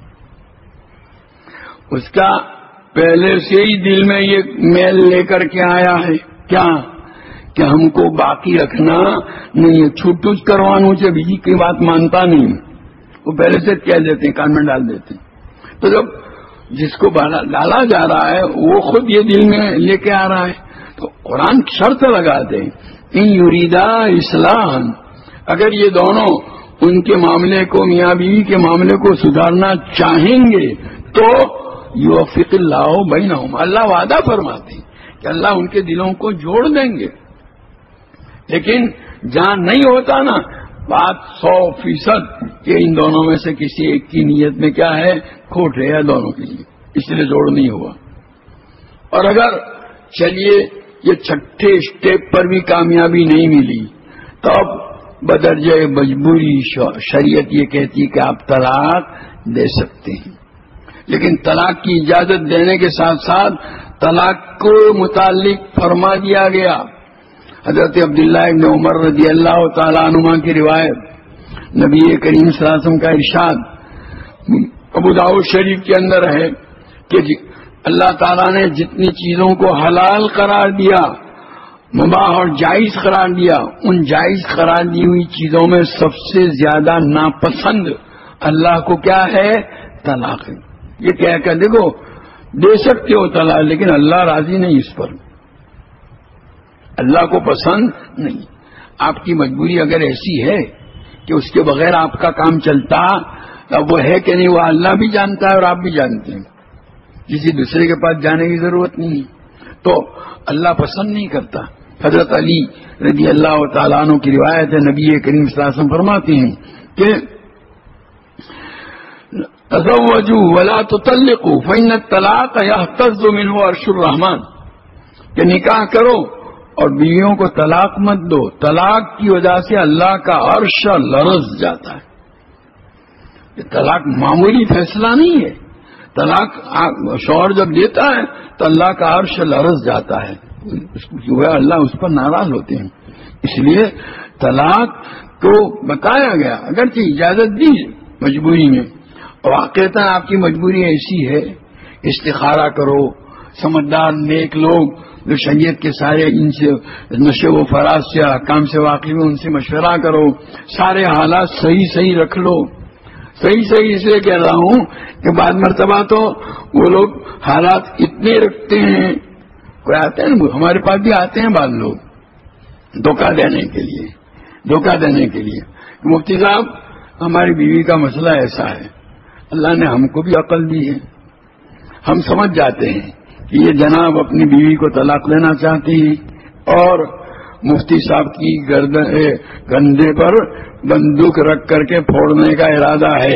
اس کا پہلے سے ہی دل میں یہ میل لے کر کے آیا ہے کیا کہ ہم کو باقی رکھنا نہیں ہے. چھوٹ کروانے سے بیجی کی بات مانتا نہیں. وہ پہلے سے کہہ دیتے ہیں کان میں ڈال دیتے ہیں. تو جب جس کو ڈالا جا رہا ہے وہ خود یہ دل میں لے کے آ رہا ہے تو قرآن شرط لگا دے ان یریدا اصلاحا. اگر یہ دونوں ان کے معاملے کو میاں بیوی کے معاملے کو سدھارنا چاہیں گے تو یوفق اللہ بینہما. اللہ وعدہ فرماتے ہیں کہ اللہ ان کے دلوں کو جوڑ دیں گے. لیکن جہاں نہیں ہوتا نا بات 100% کہ ان دونوں میں سے کسی ایک کی نیت میں کیا ہے کھوٹ ہے یا دونوں کے لیے اس لیے جوڑ نہیں ہوا. اور اگر چلیے یہ 6ٹھے اسٹیپ پر بھی کامیابی نہیں ملی تو اب بدرجہ مجبوری شریعت یہ کہتی کہ آپ طلاق دے سکتے ہیں. لیکن طلاق کی اجازت دینے کے ساتھ ساتھ طلاق کو متعلق فرما دیا گیا. حضرت عبداللہ ابن عمر رضی اللہ تعالیٰ عنہما کی روایت نبی کریم صلی اللہ علیہ وسلم کا ارشاد ابو داؤد شریف کے اندر ہے کہ اللہ تعالیٰ نے جتنی چیزوں کو حلال قرار دیا مباح اور جائز قرار دیا ان جائز قرار دی ہوئی چیزوں میں سب سے زیادہ ناپسند اللہ کو کیا ہے طلاق ہے. یہ کہہ کر دیکھو دے سکتے ہو طلاق لیکن اللہ راضی نہیں اس پر. اللہ کو پسند نہیں. آپ کی مجبوری اگر ایسی ہے کہ اس کے بغیر آپ کا کام چلتا اب وہ ہے کہ نہیں وہ اللہ بھی جانتا ہے اور آپ بھی جانتے ہیں. کسی دوسرے کے پاس جانے کی ضرورت نہیں تو اللہ پسند نہیں کرتا. حضرت علی رضی اللہ تعالیٰ عنہ کی روایت ہے نبی کریم صلی اللہ علیہ وسلم فرماتے ہیں کہ تزوجوا ولا تطلقوا فإن الطلاق يهتز منه عرش الرحمن. کہ نکاح کرو اور بیویوں کو طلاق مت دو. طلاق کی وجہ سے اللہ کا عرش لرز جاتا ہے. یہ طلاق معمولی فیصلہ نہیں ہے. طلاق شوہر جب دیتا ہے تو اللہ کا عرش لرز جاتا ہے. اللہ اس پر ناراض ہوتے ہیں. اس لیے طلاق کو بتایا گیا اگرچہ اجازت دی مجبوری میں. واقعتاً آپ کی مجبوری ایسی ہے استخارہ کرو. سمجھدار نیک لوگ جو شریعت کے سارے ان سے نشے و فراز سے حکام سے واقف ہیں ان سے مشورہ کرو. سارے حالات صحیح رکھ لو. صحیح اس لیے کہہ رہا ہوں کہ بعض مرتبہ تو وہ لوگ حالات اتنے رکھتے ہیں. کوئی آتے ہیں ہمارے پاس بھی آتے ہیں بعض لوگ دھوکہ دینے کے لیے مفتی صاحب ہماری بیوی کا مسئلہ ایسا ہے. اللہ نے ہم کو بھی عقل دی ہے. ہم سمجھ جاتے ہیں کہ یہ جناب اپنی بیوی کو طلاق لینا چاہتی ہیں اور مفتی صاحب کی کندھے پر بندوق رکھ کر کے پھوڑنے کا ارادہ ہے،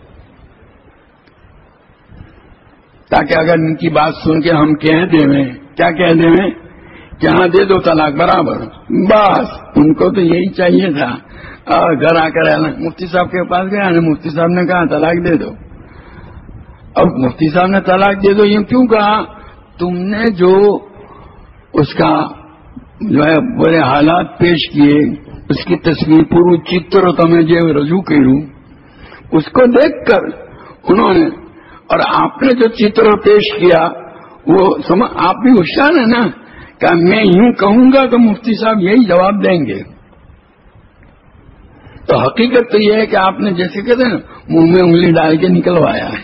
تاکہ اگر ان کی بات سن کے ہم کہہ دیں، کیا کہہ دیں کہ ہاں دے دو طلاق برابر، بس ان کو تو یہی چاہیے تھا. گھر آ کر مفتی صاحب کے پاس گیا نا، مفتی صاحب نے کہا طلاق دے دو. اب مفتی صاحب نے طلاق دے دو یہ کیوں کہا؟ تم نے جو اس کا جو ہے برے حالات پیش کیے، اس کی تصویر پورو چتر تمہیں جو رجوع کروں، اس کو دیکھ کر انہوں نے، اور آپ نے جو چتر پیش کیا وہ آپ بھی ہوشیار ہے نا کہ میں یوں کہوں گا تو مفتی صاحب یہی جواب دیں گے. تو حقیقت تو یہ ہے کہ آپ نے جیسے کہتے ہیں نا منہ میں انگلی ڈال کے نکلوایا ہے،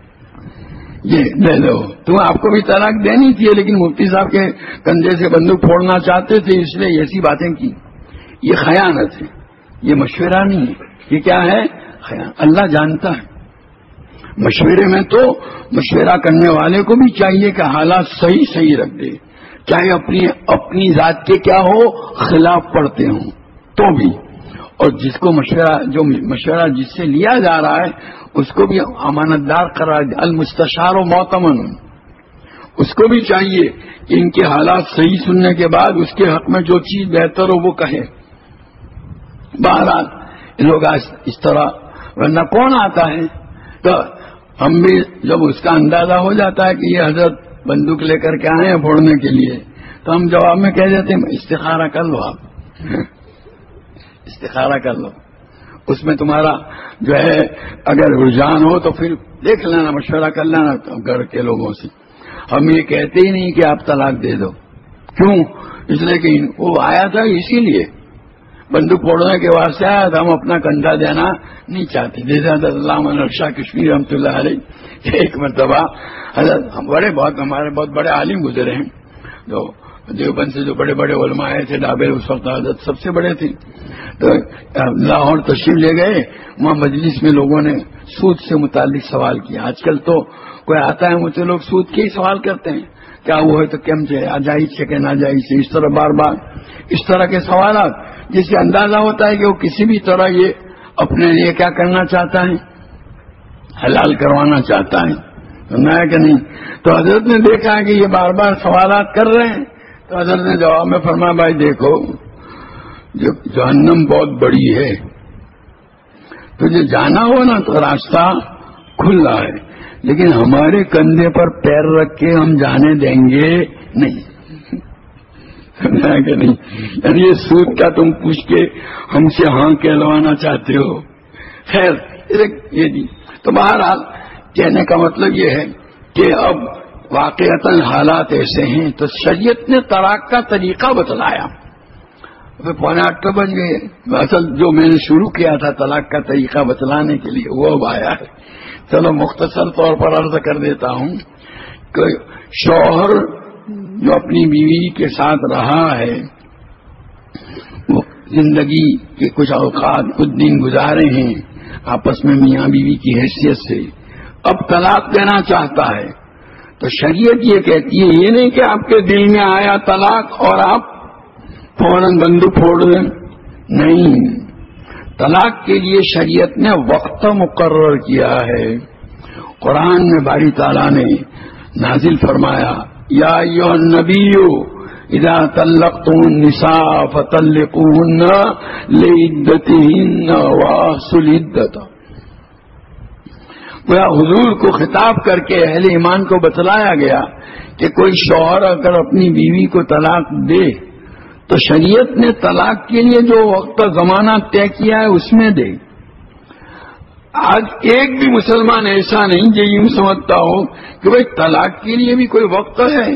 یہ لے لو. تم آپ کو بھی طلاق دینی تھی لیکن مفتی صاحب کے کندھے سے بندوق پھوڑنا چاہتے تھے، اس لیے ایسی باتیں کی. یہ خیانت ہے، یہ مشورہ نہیں ہے. یہ کیا ہے؟ خیانت. اللہ جانتا ہے. مشورے میں تو مشورہ کرنے والے کو بھی چاہیے کہ حالات صحیح رکھ دے، چاہے اپنی ذات کے کیا ہو خلاف پڑتے ہوں تو بھی. اور جس کو مشورہ جس سے لیا جا رہا ہے اس کو بھی امانت دار قرار دے. المستشار و معتمن، اس کو بھی چاہیے کہ ان کے حالات صحیح سننے کے بعد اس کے حق میں جو چیز بہتر ہو وہ کہے. بہرحال لوگ اس طرح، ورنہ کون آتا ہے؟ تو ہم بھی جب اس کا اندازہ ہو جاتا ہے کہ یہ حضرت بندوق لے کر کے آئے ہیں پھوڑنے کے لیے، تو ہم جواب میں کہہ دیتے ہیں استخارہ کر لو، آپ استخارہ کر لو. اس میں تمہارا جو ہے اگر رجحان ہو تو پھر دیکھ لینا، مشورہ کر لینا گھر کے لوگوں سے. ہم یہ کہتے ہی نہیں کہ آپ طلاق دے دو. کیوں؟ اس لیے کہ وہ آیا تھا اسی لیے، بندوق پھوڑنے کے واسطے آیا تھا. ہم اپنا کندھا دینا نہیں چاہتے. جیسے حضرت علامہ شاہ کشمیری رحمۃ اللہ علیہ ایک مرتبہ حضرت ہمارے بہت بڑے عالم گزرے ہیں، جو دیوبند سے جو بڑے بڑے علماء آئے تھے، ڈابے اس وقت حضرت سب سے بڑے تھے. تو لاہور تشریف لے گئے، وہاں مجلس میں لوگوں نے سود سے متعلق سوال کیا. آج کل تو کوئی آتا ہے مجھ سے لوگ سود کے ہی سوال کرتے ہیں، کیا وہ ہے تو کم سے جائز ہے کہ ناجائز ہے، اس طرح بار بار اس طرح کے سوالات، جس سے اندازہ ہوتا ہے کہ وہ کسی بھی طرح یہ اپنے لیے کیا کرنا چاہتا ہے، حلال کروانا چاہتا ہے. سننا ہے کہ نہیں؟ تو حضرت نے دیکھا کہ یہ بار بار سوالات کر رہے ہیں، تو حضرت نے جواب میں فرمایا بھائی دیکھو، جو جہنم بہت بڑی ہے، تجھے جانا ہو نا تو راستہ کھلا ہے، لیکن ہمارے کندھے پر پیر رکھ کے ہم جانے دیں گے نہیں. سمجھا کہ نہیں؟ یعنی یہ سود کا تم پوچھ کے ہم سے ہاں کہلوانا چاہتے ہو. خیر یہ جی. تو بہرحال کہنے کا مطلب یہ ہے کہ اب واقعتاً حالات ایسے ہیں تو شریعت نے طلاق کا طریقہ بتلایا. 7:45 تو بج گئے. اصل جو میں نے شروع کیا تھا طلاق کا طریقہ بتلانے کے لیے وہ اب آیا ہے. چلو مختصر طور پر عرض کر دیتا ہوں کہ شوہر جو اپنی بیوی کے ساتھ رہا ہے، وہ زندگی کے کچھ اوقات کچھ دن گزارے ہیں آپس میں میاں بیوی کی حیثیت سے، اب طلاق دینا چاہتا ہے تو شریعت یہ کہتی ہے یہ نہیں کہ آپ کے دل میں آیا طلاق اور آپ فوراً بندوق پھوڑ دیں. نہیں، طلاق کے لیے شریعت نے وقت مقرر کیا ہے. قرآن میں باری تعالیٰ نے نازل فرمایا یا ایھا النبی اذا طلقتم النساء فطلقوهن لعدتهن واحصوا العدة. گویا حضور کو خطاب کر کے اہل ایمان کو بتلایا گیا کہ کوئی شوہر اگر اپنی بیوی کو طلاق دے تو شریعت نے طلاق کے لیے جو وقت زمانہ طے کیا ہے اس میں دے. آج ایک بھی مسلمان ایسا نہیں جو یوں سمجھتا ہو کہ بھئی طلاق کے لیے بھی کوئی وقت ہے.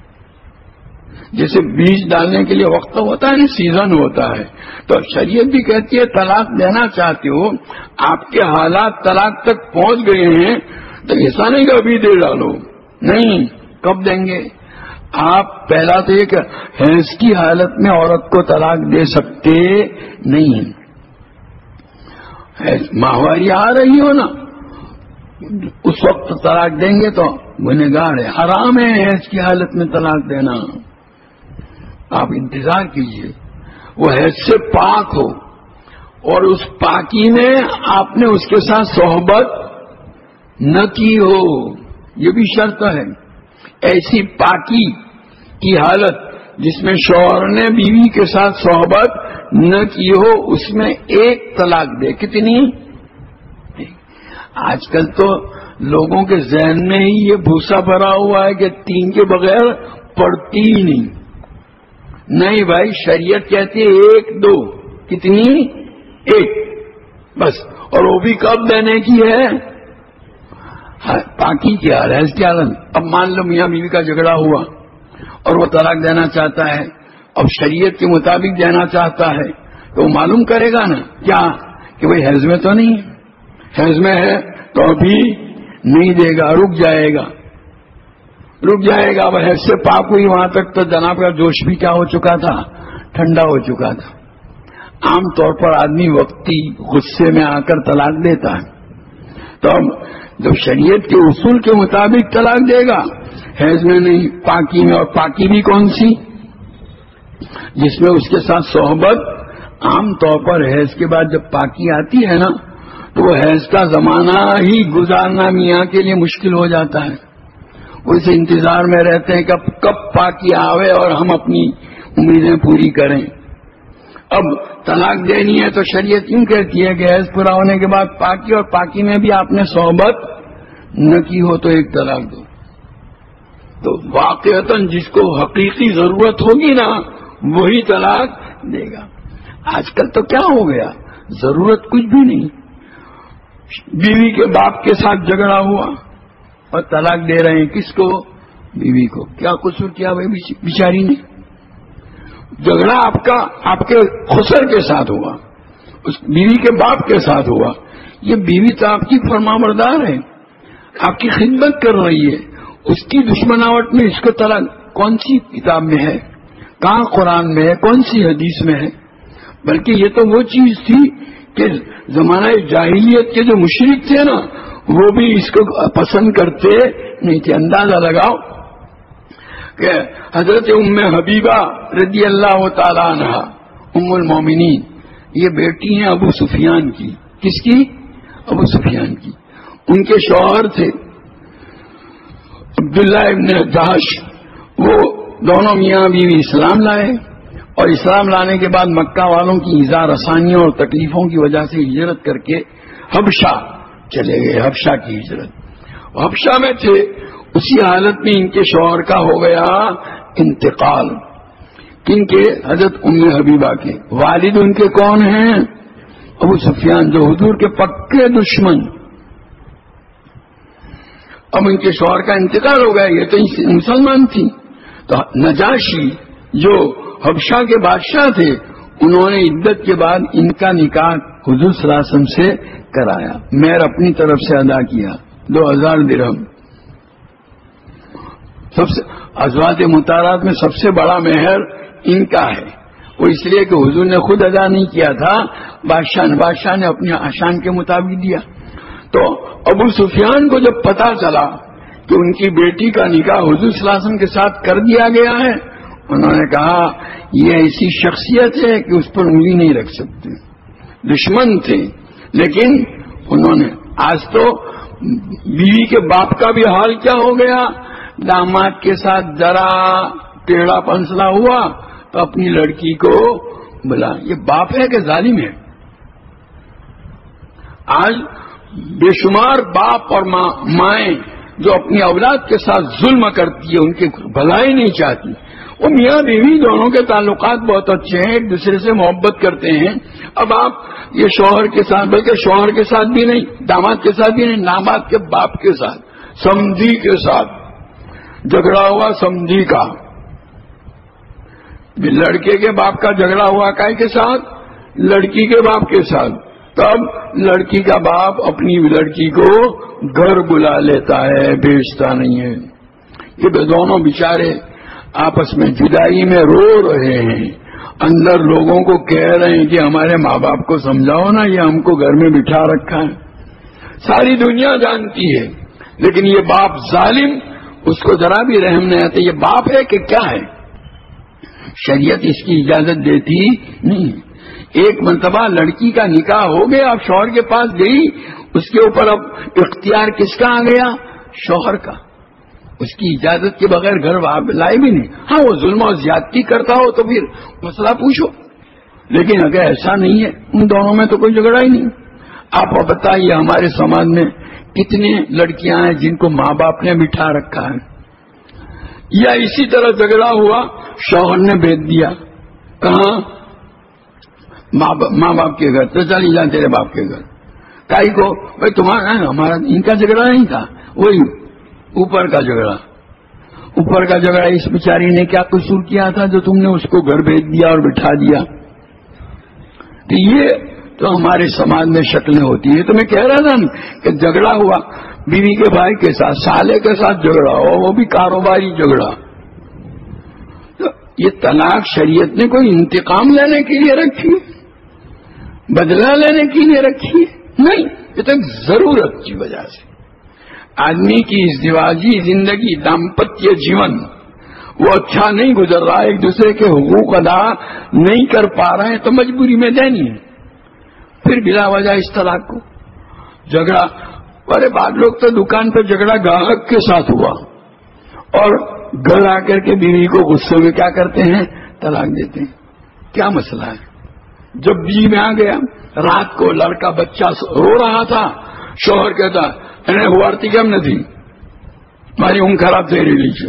جیسے بیج ڈالنے کے لیے وقت ہوتا ہے نا، سیزن ہوتا ہے، تو شریعت بھی کہتی ہے طلاق دینا چاہتے ہو، آپ کے حالات طلاق تک پہنچ گئے ہیں تو ایسا نہیں کہ ابھی دے ڈالو. نہیں، کب دیں گے آپ؟ پہلا تو یہ کہ حیض کی حالت میں عورت کو طلاق دے سکتے نہیں. ماہواری آ رہی ہو نا، اس وقت طلاق دیں گے تو گنہگار ہے. حرام ہے حیض کی حالت میں طلاق دینا. آپ انتظار کیجئے. وہ حیض سے پاک ہو، اور اس پاکی میں آپ نے اس کے ساتھ صحبت نہ کی ہو، یہ بھی شرط ہے۔ ایسی پاکی کی حالت جس میں شوہر نے بیوی کے ساتھ صحبت نہ کی ہو، اس میں ایک طلاق دے۔ کتنی؟ آج کل تو لوگوں کے ذہن میں ہی یہ بھوسا بھرا ہوا ہے کہ 3 کے بغیر پڑتی ہی نہیں بھائی، شریعت کہتی ہے 1 2۔ کتنی؟ 1 بس، اور وہ بھی کب دینے کی ہے؟ پاکی کی حالت کی حالت۔ اب مان لو میاں بیوی کا جھگڑا ہوا اور وہ طلاق دینا چاہتا ہے، اب شریعت کے مطابق دینا چاہتا ہے، تو وہ معلوم کرے گا نا کیا کہ بھائی حیض میں تو نہیں ہے، حیض میں ہے تو ابھی نہیں دے گا، رک جائے گا۔ اب حیض سے پاک ہوئی، وہاں تک تو جناب کا جوش بھی کیا ہو چکا تھا؟ ٹھنڈا ہو چکا تھا۔ عام طور پر آدمی وقتی غصے میں آ کر طلاق دیتا ہے، تو اب جب شریعت کے اصول کے مطابق طلاق دے گا، حیض میں نہیں، پاکی میں، اور پاکی بھی کون سی؟ جس میں اس کے ساتھ صحبت۔ عام طور پر حیض کے بعد جب پاکی آتی ہے نا، تو وہ حیض کا زمانہ ہی گزارنا میاں کے لیے مشکل ہو جاتا ہے۔ وہ اس انتظار میں رہتے ہیں کہ کب پاکی آوے اور ہم اپنی امیدیں پوری کریں۔ اب طلاق دینی ہے تو شریعت کیوں کہتی ہے کہ حیض پورا ہونے کے بعد پاکی، اور پاکی میں بھی آپ نے صحبت نہ کی ہو تو ایک طلاق دو۔ تو واقعتاً جس کو حقیقی ضرورت ہوگی نا وہی طلاق دے گا۔ آج کل تو کیا ہو گیا، ضرورت کچھ بھی نہیں، بیوی کے باپ کے ساتھ جھگڑا ہوا اور طلاق دے رہے ہیں، کس کو؟ بیوی کو۔ کیا قصور کیا بھائی بیچاری نے؟ جھگڑا آپ کے خسر کے ساتھ ہوا، اس بیوی کے باپ کے ساتھ ہوا۔ یہ بیوی تو آپ کی فرمانبردار ہے، آپ کی خدمت کر رہی ہے، اس کی دشمناوٹ میں اس کو طلاق کون سی کتاب میں ہے؟ کہاں قرآن میں ہے؟ کون سی حدیث میں ہے؟ بلکہ یہ تو وہ چیز تھی کہ زمانہ جاہلیت کے جو مشرک تھے نا، وہ بھی اس کو پسند کرتے نہیں تھے۔ اندازہ لگاؤ کہ حضرت ام حبیبہ رضی اللہ تعالی عنہ، ام المومنین، یہ بیٹی ہیں ابو سفیان کی۔ کس کی؟ ابو سفیان کی۔ ان کے شوہر تھے عبداللہ ابن جہش، وہ دونوں میاں بیوی اسلام لائے، اور اسلام لانے کے بعد مکہ والوں کی ایذا رسانیوں اور تکلیفوں کی وجہ سے ہجرت کر کے حبشہ چلے گئے۔ حبشہ کی ہجرت، حبشہ میں تھے، اسی حالت میں ان کے شوہر کا ہو گیا انتقال۔ کن کے؟ حضرت ام حبیبہ کے۔ والد ان کے کون ہیں؟ ابو سفیان، جو حضور کے پکے دشمن۔ اب ان کے شوہر کا انتقال ہو گیا، یہ تو مسلمان تھی، تو نجاشی جو حبشہ کے بادشاہ تھے، انہوں نے عدت کے بعد ان کا نکاح حضور صلی اللہ علیہ وسلم سے کرایا، مہر اپنی طرف سے ادا کیا 2000 درہم۔ سب سے ازواج مطہرات میں سب سے بڑا مہر ان کا ہے، وہ اس لیے کہ حضور نے خود ادا نہیں کیا تھا، بادشاہ نے اپنی آشان کے مطابق دیا۔ تو ابو سفیان کو جب پتا چلا کہ ان کی بیٹی کا نکاح حضور صلی اللہ علیہ وسلم کے ساتھ کر دیا گیا ہے، انہوں نے کہا یہ ایسی شخصیت ہے کہ اس پر انگلی نہیں رکھ سکتے۔ دشمن تھے، لیکن انہوں نے، آج تو بیوی کے باپ کا بھی حال کیا ہو گیا، داماد کے ساتھ ذرا ٹیڑھا پنسلا ہوا تو اپنی لڑکی کو بلا۔ یہ باپ ہے کہ ظالم ہے؟ آج بے شمار باپ اور مائیں جو اپنی اولاد کے ساتھ ظلم کرتی ہے، ان کی بھلائی نہیں چاہتی۔ وہ میاں بیوی دونوں کے تعلقات بہت اچھے ہیں، ایک دوسرے سے محبت کرتے ہیں۔ اب آپ یہ شوہر کے ساتھ، بلکہ شوہر کے ساتھ بھی نہیں، داماد کے ساتھ بھی نہیں، داماد کے باپ کے ساتھ، سمدھی کے ساتھ جھگڑا ہوا، سمدھی کا، لڑکے کے باپ کا جھگڑا ہوا کائے کے ساتھ؟ لڑکی کے باپ کے ساتھ۔ تب لڑکی کا باپ اپنی لڑکی کو گھر بلا لیتا ہے، بھیجتا نہیں ہے۔ یہ دونوں بیچارے آپس میں جدائی میں رو رہے ہیں، اندر لوگوں کو کہہ رہے ہیں کہ ہمارے ماں باپ کو سمجھاؤ نا، یہ ہم کو گھر میں بٹھا رکھا ہے۔ ساری دنیا جانتی ہے، لیکن یہ باپ ظالم، اس کو ذرا بھی رحم نہیں آتا۔ یہ باپ ہے کہ کیا ہے؟ شریعت اس کی اجازت دیتی نہیں. ایک مرتبہ لڑکی کا نکاح ہو گیا، اب شوہر کے پاس گئی، اس کے اوپر اب اختیار کس کا آ گیا؟ شوہر کا. اس کی اجازت کے بغیر گھر لائے بھی نہیں. ہاں وہ ظلم و زیادتی کرتا ہو تو پھر مسئلہ پوچھو، لیکن اگر ایسا نہیں ہے ان دونوں میں تو کوئی جھگڑا ہی نہیں. آپ بتائیے ہمارے سماج میں کتنی لڑکیاں ہیں جن کو ماں باپ نے بٹھا رکھا ہے، یا اسی طرح جھگڑا ہوا شوہر نے بھیج دیا کہاں؟ ماں باپ کے گھر. تو چلی جا تیرے باپ کے گھر. کائی کو بھائی تمہارا ہمارا ان کا جھگڑا نہیں تھا، وہی اوپر کا جھگڑا. اوپر کا جھگڑا اس بیچاری نے کیا قصور کیا تھا جو تم نے اس کو گھر بھیج دیا اور بٹھا دیا؟ تو یہ تو ہمارے سماج میں شکلیں ہوتی ہیں. تو میں کہہ رہا تھا کہ جھگڑا ہوا بیوی کے بھائی کے ساتھ، سالے کے ساتھ جھگڑا ہوا، وہ بھی کاروباری جھگڑا. تو یہ طلاق شریعت نے کوئی انتقام لینے کے لیے رکھی، بدلہ لینے کے لیے رکھی نہیں. یہ تو ضرورت کی وجہ سے آدمی کی ازدواجی زندگی، دامپتیہ جیون وہ اچھا نہیں گزر رہا، ایک دوسرے کے حقوق ادا نہیں کر پا رہے ہیں تو مجبوری میں دینی ہے. پھر بلا وجہ اس طلاق کو جھگڑا. ارے بعض لوگ تو دکان پہ جھگڑا گاہک کے ساتھ ہوا اور گھر آ کر کے بیوی کو غصے میں کیا کرتے ہیں؟ طلاق دیتے ہیں. کیا مسئلہ ہے؟ جب بیوی میں آ گیا، رات کو لڑکا بچہ رو رہا تھا، شوہر کہتا انہیں ہوارتی کم نہ تھی ہماری اونگ خراب تھی لیجیے.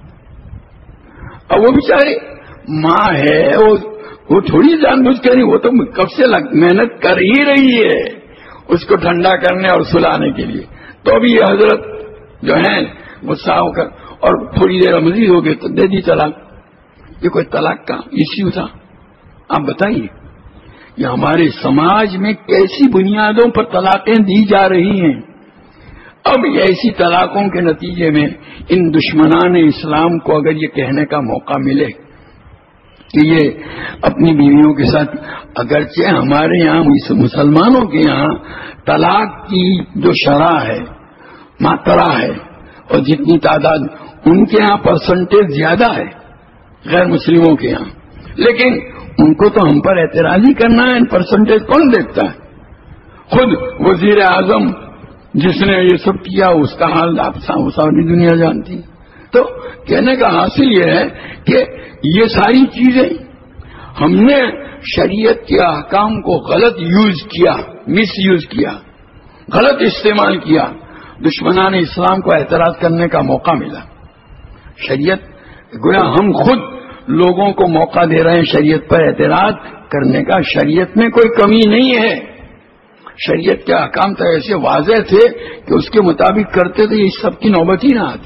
اب وہ بیچاری ماں ہے، وہ تھوڑی جان بوجھ کر نہیں، وہ تو کب سے محنت کر ہی رہی ہے اس کو ٹھنڈا کرنے اور سلانے کے لیے. تو ابھی یہ حضرت جو ہیں غصہ ہو کر اور تھوڑی دیر مزید ہو گئے تو دے دی طلاق. یہ کوئی طلاق کا ایشو تھا؟ آپ بتائیے یہ ہمارے سماج میں کیسی بنیادوں پر طلاقیں دی جا رہی ہیں. اب ایسی طلاقوں کے نتیجے میں ان دشمنان اسلام کو اگر یہ کہنے کا موقع ملے کہ یہ اپنی بیویوں کے ساتھ، اگرچہ ہمارے یہاں مسلمانوں کے یہاں طلاق کی جو شرح ہے، ماترا ہے، اور جتنی تعداد ان کے یہاں پرسنٹیج زیادہ ہے غیر مسلموں کے یہاں، لیکن ان کو تو ہم پر اعتراض ہی کرنا ہے. ان پرسنٹیج کون دیکھتا ہے؟ خود وزیر اعظم جس نے یہ سب کیا اس کا حال آپ ساری دنیا جانتی. تو کہنے کا حاصل یہ ہے کہ یہ ساری چیزیں ہم نے شریعت کے احکام کو غلط یوز کیا، مس یوز کیا، غلط استعمال کیا. دشمنان اسلام کو اعتراض کرنے کا موقع ملا. شریعت گویا ہم خود لوگوں کو موقع دے رہے ہیں شریعت پر اعتراض کرنے کا. شریعت میں کوئی کمی نہیں ہے، شریعت کے احکام تو ایسے واضح تھے کہ اس کے مطابق کرتے تو اس سب کی نوبت ہی نہ آتی.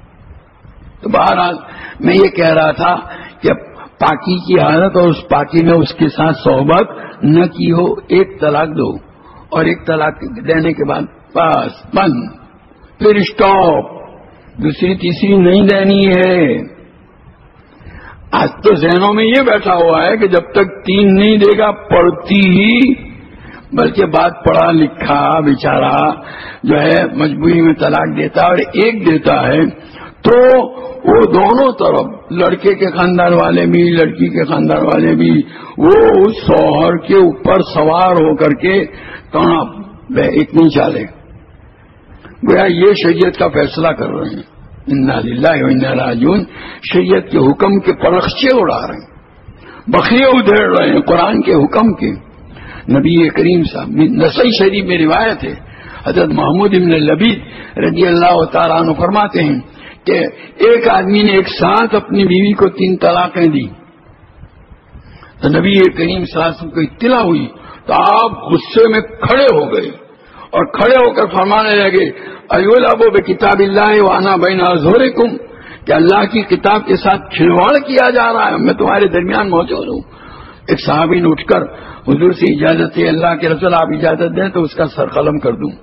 تو بہرحال میں یہ کہہ رہا تھا کہ پاکی کی حالت اور اس پاکی میں اس کے ساتھ صحبت نہ کی ہو، ایک طلاق دو اور ایک طلاق دینے کے بعد بس بند، پھر اسٹاپ، دوسری تیسری نہیں دینی ہے. آج تو ذہنوں میں یہ بیٹھا ہوا ہے کہ جب تک 3 نہیں دے گا پڑھتی ہی، بلکہ بات پڑھا لکھا بیچارہ جو ہے مجبوری میں طلاق دیتا ہے، اور ایک دیتا ہے تو وہ دونوں طرف لڑکے کے خاندان والے بھی لڑکی کے خاندان والے بھی وہ اس شوہر کے اوپر سوار ہو کر کے اتنی چالے گویا یہ شریعت کا فیصلہ کر رہے ہیں. انا للہ و انا راجعون. شریعت کے حکم کے پرخچے اڑا رہے ہیں، بخیے ادھیڑ رہے ہیں قرآن کے حکم کے. نبی کریم صاحب نسائی شریف میں روایت ہے، حضرت محمود بن لبید رضی اللہ تعالیٰ عنہ فرماتے ہیں کہ ایک آدمی نے ایک ساتھ اپنی بیوی کو 3 طلاقیں دی. تو نبی کریم صلی اللہ علیہ وسلم کو اطلاع ہوئی تو آپ غصے میں کھڑے ہو گئے اور کھڑے ہو کر فرمانے لگے ایولابو بکتاب اللہ وانا بین اظہرکم، کہ اللہ کی کتاب کے ساتھ کھلواڑ کیا جا رہا ہے، میں تمہارے درمیان موجود ہوں. ایک صحابی نے اٹھ کر حضور سے اجازت ہے، اللہ کے رسول آپ اجازت دیں تو اس کا سر قلم کر دوں.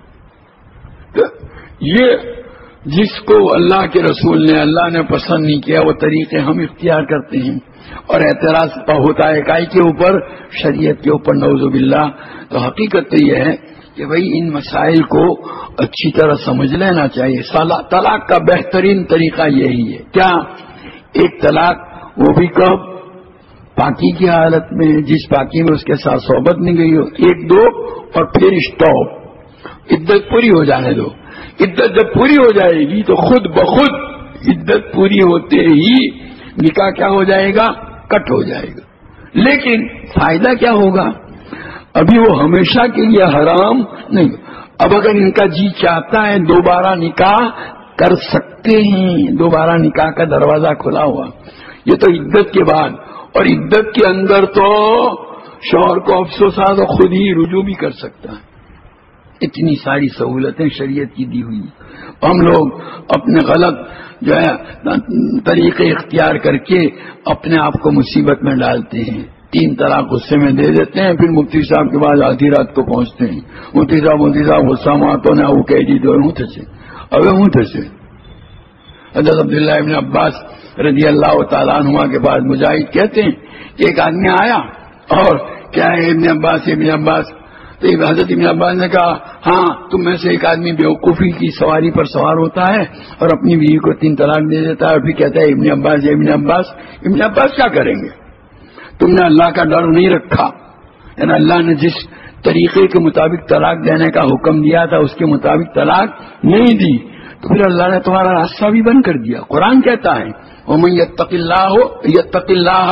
تو یہ جس کو اللہ کے رسول نے اللہ نے پسند نہیں کیا وہ طریقے ہم اختیار کرتے ہیں اور اعتراض ہوتا ہے کائی کے اوپر، شریعت کے اوپر، نعوذ باللہ. تو حقیقت تو یہ ہے کہ بھئی ان مسائل کو اچھی طرح سمجھ لینا چاہیے. طلاق کا بہترین طریقہ یہی ہے. کیا؟ ایک طلاق وہ بھی کب؟ پاکی کی حالت میں، جس پاکی میں اس کے ساتھ صحبت نہیں گئی ہو، ایک دو اور پھر اسٹاپ، عدت پوری ہو جانے دو۔ عدت جب پوری ہو جائے گی تو خود بخود عدت پوری ہوتے ہی نکاح کیا ہو جائے گا؟ کٹ ہو جائے گا۔ لیکن فائدہ کیا ہوگا؟ ابھی وہ ہمیشہ کے لیے حرام نہیں۔ اب اگر ان کا جی چاہتا ہے دوبارہ نکاح کر سکتے ہیں، دوبارہ نکاح کا دروازہ کھلا ہوا، یہ تو عدت کے بعد، اور عدت کے اندر تو شوہر کو افسوسات اور خود ہی رجوع بھی کر سکتا ہے۔ اتنی ساری سہولتیں شریعت کی دی ہوئی، ہم لوگ اپنے غلط جو ہے طریقے اختیار کر کے اپنے آپ کو مصیبت میں ڈالتے ہیں۔ 3 طلاق غصے میں دے دیتے ہیں، پھر مفتی صاحب کے بعد آدھی رات کو پہنچتے ہیں، مفتی صاحب غصہ ماتوں نے وہ کہہ دی دو ہوں تھے ابھی ہوں تھے۔ حضرت عبداللہ ابن عباس رضی اللہ تعالیٰ عنہ کے بعد مجاہد کہتے ہیں کہ ایک آدمی آیا اور کیا ہے ابن عباس تو حضرت ابن عباس نے کہا ہاں تم میں سے ایک آدمی بیوقوفی کی سواری پر سوار ہوتا ہے اور اپنی بیوی کو 3 طلاق دے دیتا ہے اور پھر کہتا ہے ابن عباس کیا کریں گے؟ تم نے اللہ کا ڈر نہیں رکھا، یعنی اللہ نے جس طریقے کے مطابق طلاق دینے کا حکم دیا تھا اس کے مطابق طلاق نہیں دی، تو پھر اللہ نے تمہارا راستہ بھی بند کر دیا۔ قرآن کہتا ہے وَمَن يَتَّقِ اللَّهَ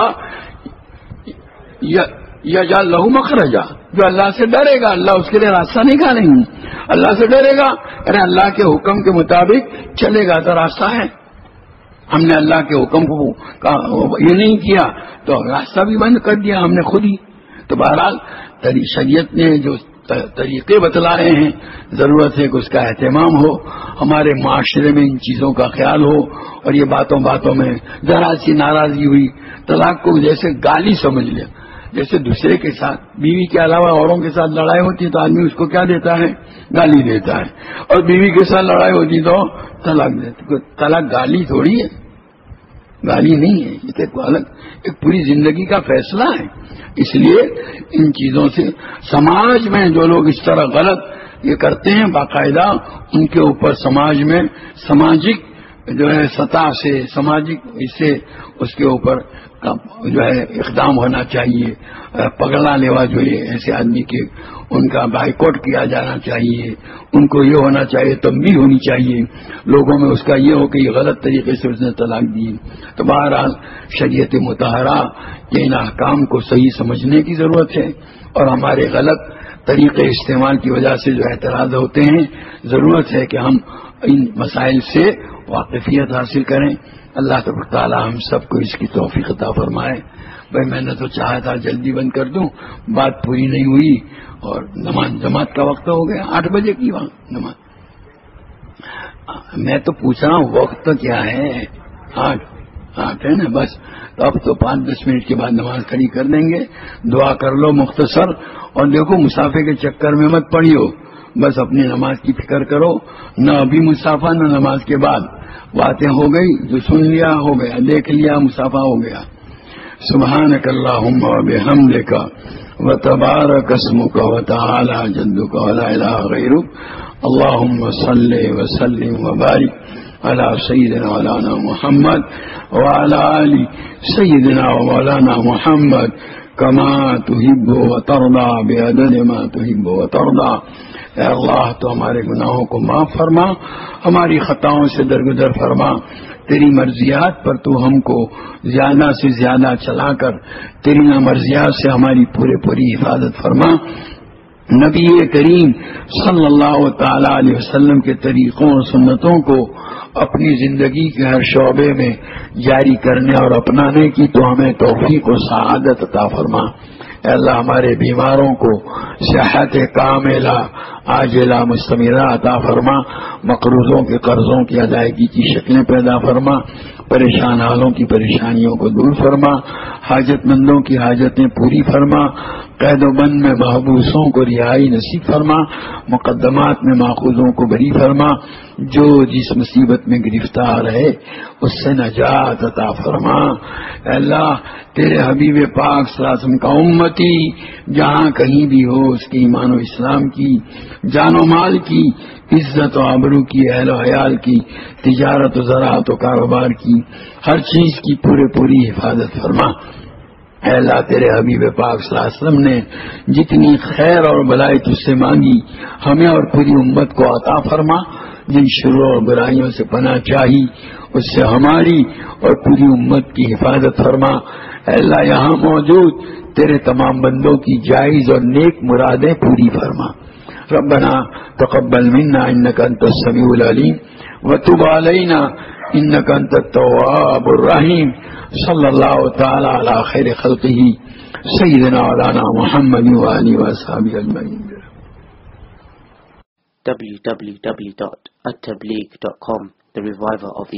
يَجْعَل لَّهُ مَخْرَجًا، جو اللہ سے ڈرے گا اللہ اس کے لیے راستہ نکالیں گے، اللہ سے ڈرے گا یعنی اللہ کے حکم کے مطابق چلے گا تو راستہ ہے۔ ہم نے اللہ کے حکم کو یہ نہیں کیا تو راستہ بھی بند کر دیا ہم نے خود ہی۔ تو بہرحال شریعت نے جو طریقے بتلائے ہیں ضرورت ہے کہ اس کا اہتمام ہو، ہمارے معاشرے میں ان چیزوں کا خیال ہو، اور یہ باتوں میں ذرا سی ناراضگی ہوئی طلاق کو جیسے گالی سمجھ لیا، جیسے دوسرے کے ساتھ بیوی کے علاوہ اوروں کے ساتھ لڑائی ہوتی ہے تو آدمی اس کو کیا دیتا ہے؟ گالی دیتا ہے، اور بیوی کے ساتھ لڑائی ہوتی تو طلاق دیتا۔ طلاق گالی تھوڑی ہے، گالی نہیں ہے، یہ تو الگ ایک پوری زندگی کا فیصلہ ہے۔ اس لیے ان چیزوں سے سماج میں جو لوگ اس طرح غلط یہ کرتے ہیں باقاعدہ ان کے اوپر سماج میں سماجک جو ہے سطح سے سماجک اس سے اس کے اوپر جو ہے اقدام ہونا چاہیے، پگڑا لیوا جو ہے ایسے آدمی کے ان کا بائیکاٹ کیا جانا چاہیے، ان کو یہ ہونا چاہیے، تنبیہ ہونی چاہیے لوگوں میں اس کا یہ ہو کہ یہ غلط طریقے سے اس نے طلاق دی۔ تو بہرحال شریعت مطہرہ کے ان احکام کو صحیح سمجھنے کی ضرورت ہے، اور ہمارے غلط طریقے استعمال کی وجہ سے جو اعتراض ہوتے ہیں ضرورت ہے کہ ہم ان مسائل سے واقفیت حاصل کریں۔ اللہ تبارک تعالیٰ ہم سب کو اس کی توفیق عطا فرمائے۔ بھائی میں نے تو چاہا تھا جلدی بند کر دوں، بات پوری نہیں ہوئی اور نماز جماعت کا وقت ہو گیا 8 بجے کی نماز۔ میں تو پوچھ رہا ہوں وقت تو کیا ہے؟ 8 ہے نا، بس تو اب تو 5-10 منٹ کے بعد نماز کھڑی کر دیں گے۔ دعا کر لو مختصر، اور دیکھو مسافے کے چکر میں مت پڑیو، بس اپنی نماز کی فکر کرو، نہ ابھی مسافہ نہ نماز کے بعد۔ باتیں ہو گئی، جو سن لیا ہو گیا، دیکھ لیا مسافہ ہو گیا۔ سبحانک اللہم وبحمدک وتبارک اسمک وتعالی جدک ولا الہ غیرک، اللہم صلی وسلم وبارک علی سیدنا مولانا محمد وعلی آل سیدنا مولانا محمد کما تحب وترضى بعدد ما تحب وترضى۔ اے اللہ تو ہمارے گناہوں کو معاف فرما، ہماری خطاؤں سے درگزر فرما، تیری مرضیات پر تو ہم کو زیادہ سے زیادہ چلا کر تیری نامرضیات سے ہماری پوری حفاظت فرما۔ نبی کریم صلی اللہ تعالی علیہ وسلم کے طریقوں اور سنتوں کو اپنی زندگی کے ہر شعبے میں جاری کرنے اور اپنانے کی تو ہمیں توفیق و سعادت عطا فرما۔ اے اللہ ہمارے بیماروں کو صحت کاملہ عاجلہ مستمرہ عطا فرما، مقروضوں کے قرضوں کی ادائیگی کی شکلیں پیدا فرما، پریشان حالوں کی پریشانیوں کو دور فرما، حاجت مندوں کی حاجتیں پوری فرما، قید و بند میں محبوسوں کو رہائی نصیب فرما، مقدمات میں ماخوذوں کو بری فرما، جو جس مصیبت میں گرفتار ہے اس سے نجات عطا فرما۔ اے اللہ تیرے حبیب پاک صلی اللہ علیہ وسلم کا امتی جہاں کہیں بھی ہو، اس کی ایمان و اسلام کی، جان و مال کی، عزت و آبرو کی، اہل و عیال کی، تجارت و زراعت و کاروبار کی، ہر چیز کی پوری حفاظت فرما۔ اے اللہ تیرے حبیب پاک صلی اللہ علیہ وسلم نے جتنی خیر اور بلائی تجھ سے مانگی ہمیں اور پوری امت کو عطا فرما، جن شرور اور برائیوں سے پناہ چاہی اس سے ہماری اور پوری امت کی حفاظت فرما۔ اے اللہ یہاں موجود تیرے تمام بندوں کی جائز اور نیک مرادیں پوری فرما۔ ربنا تقبل منا انك انت السميع العليم وتب علينا انك انت التواب الرحيم۔ صلی اللہ تعالی علی خیر خلقہ سیدنا مولانا محمد وآلہ وصحبہ اجمعین۔ www.attableek.com, the reviver of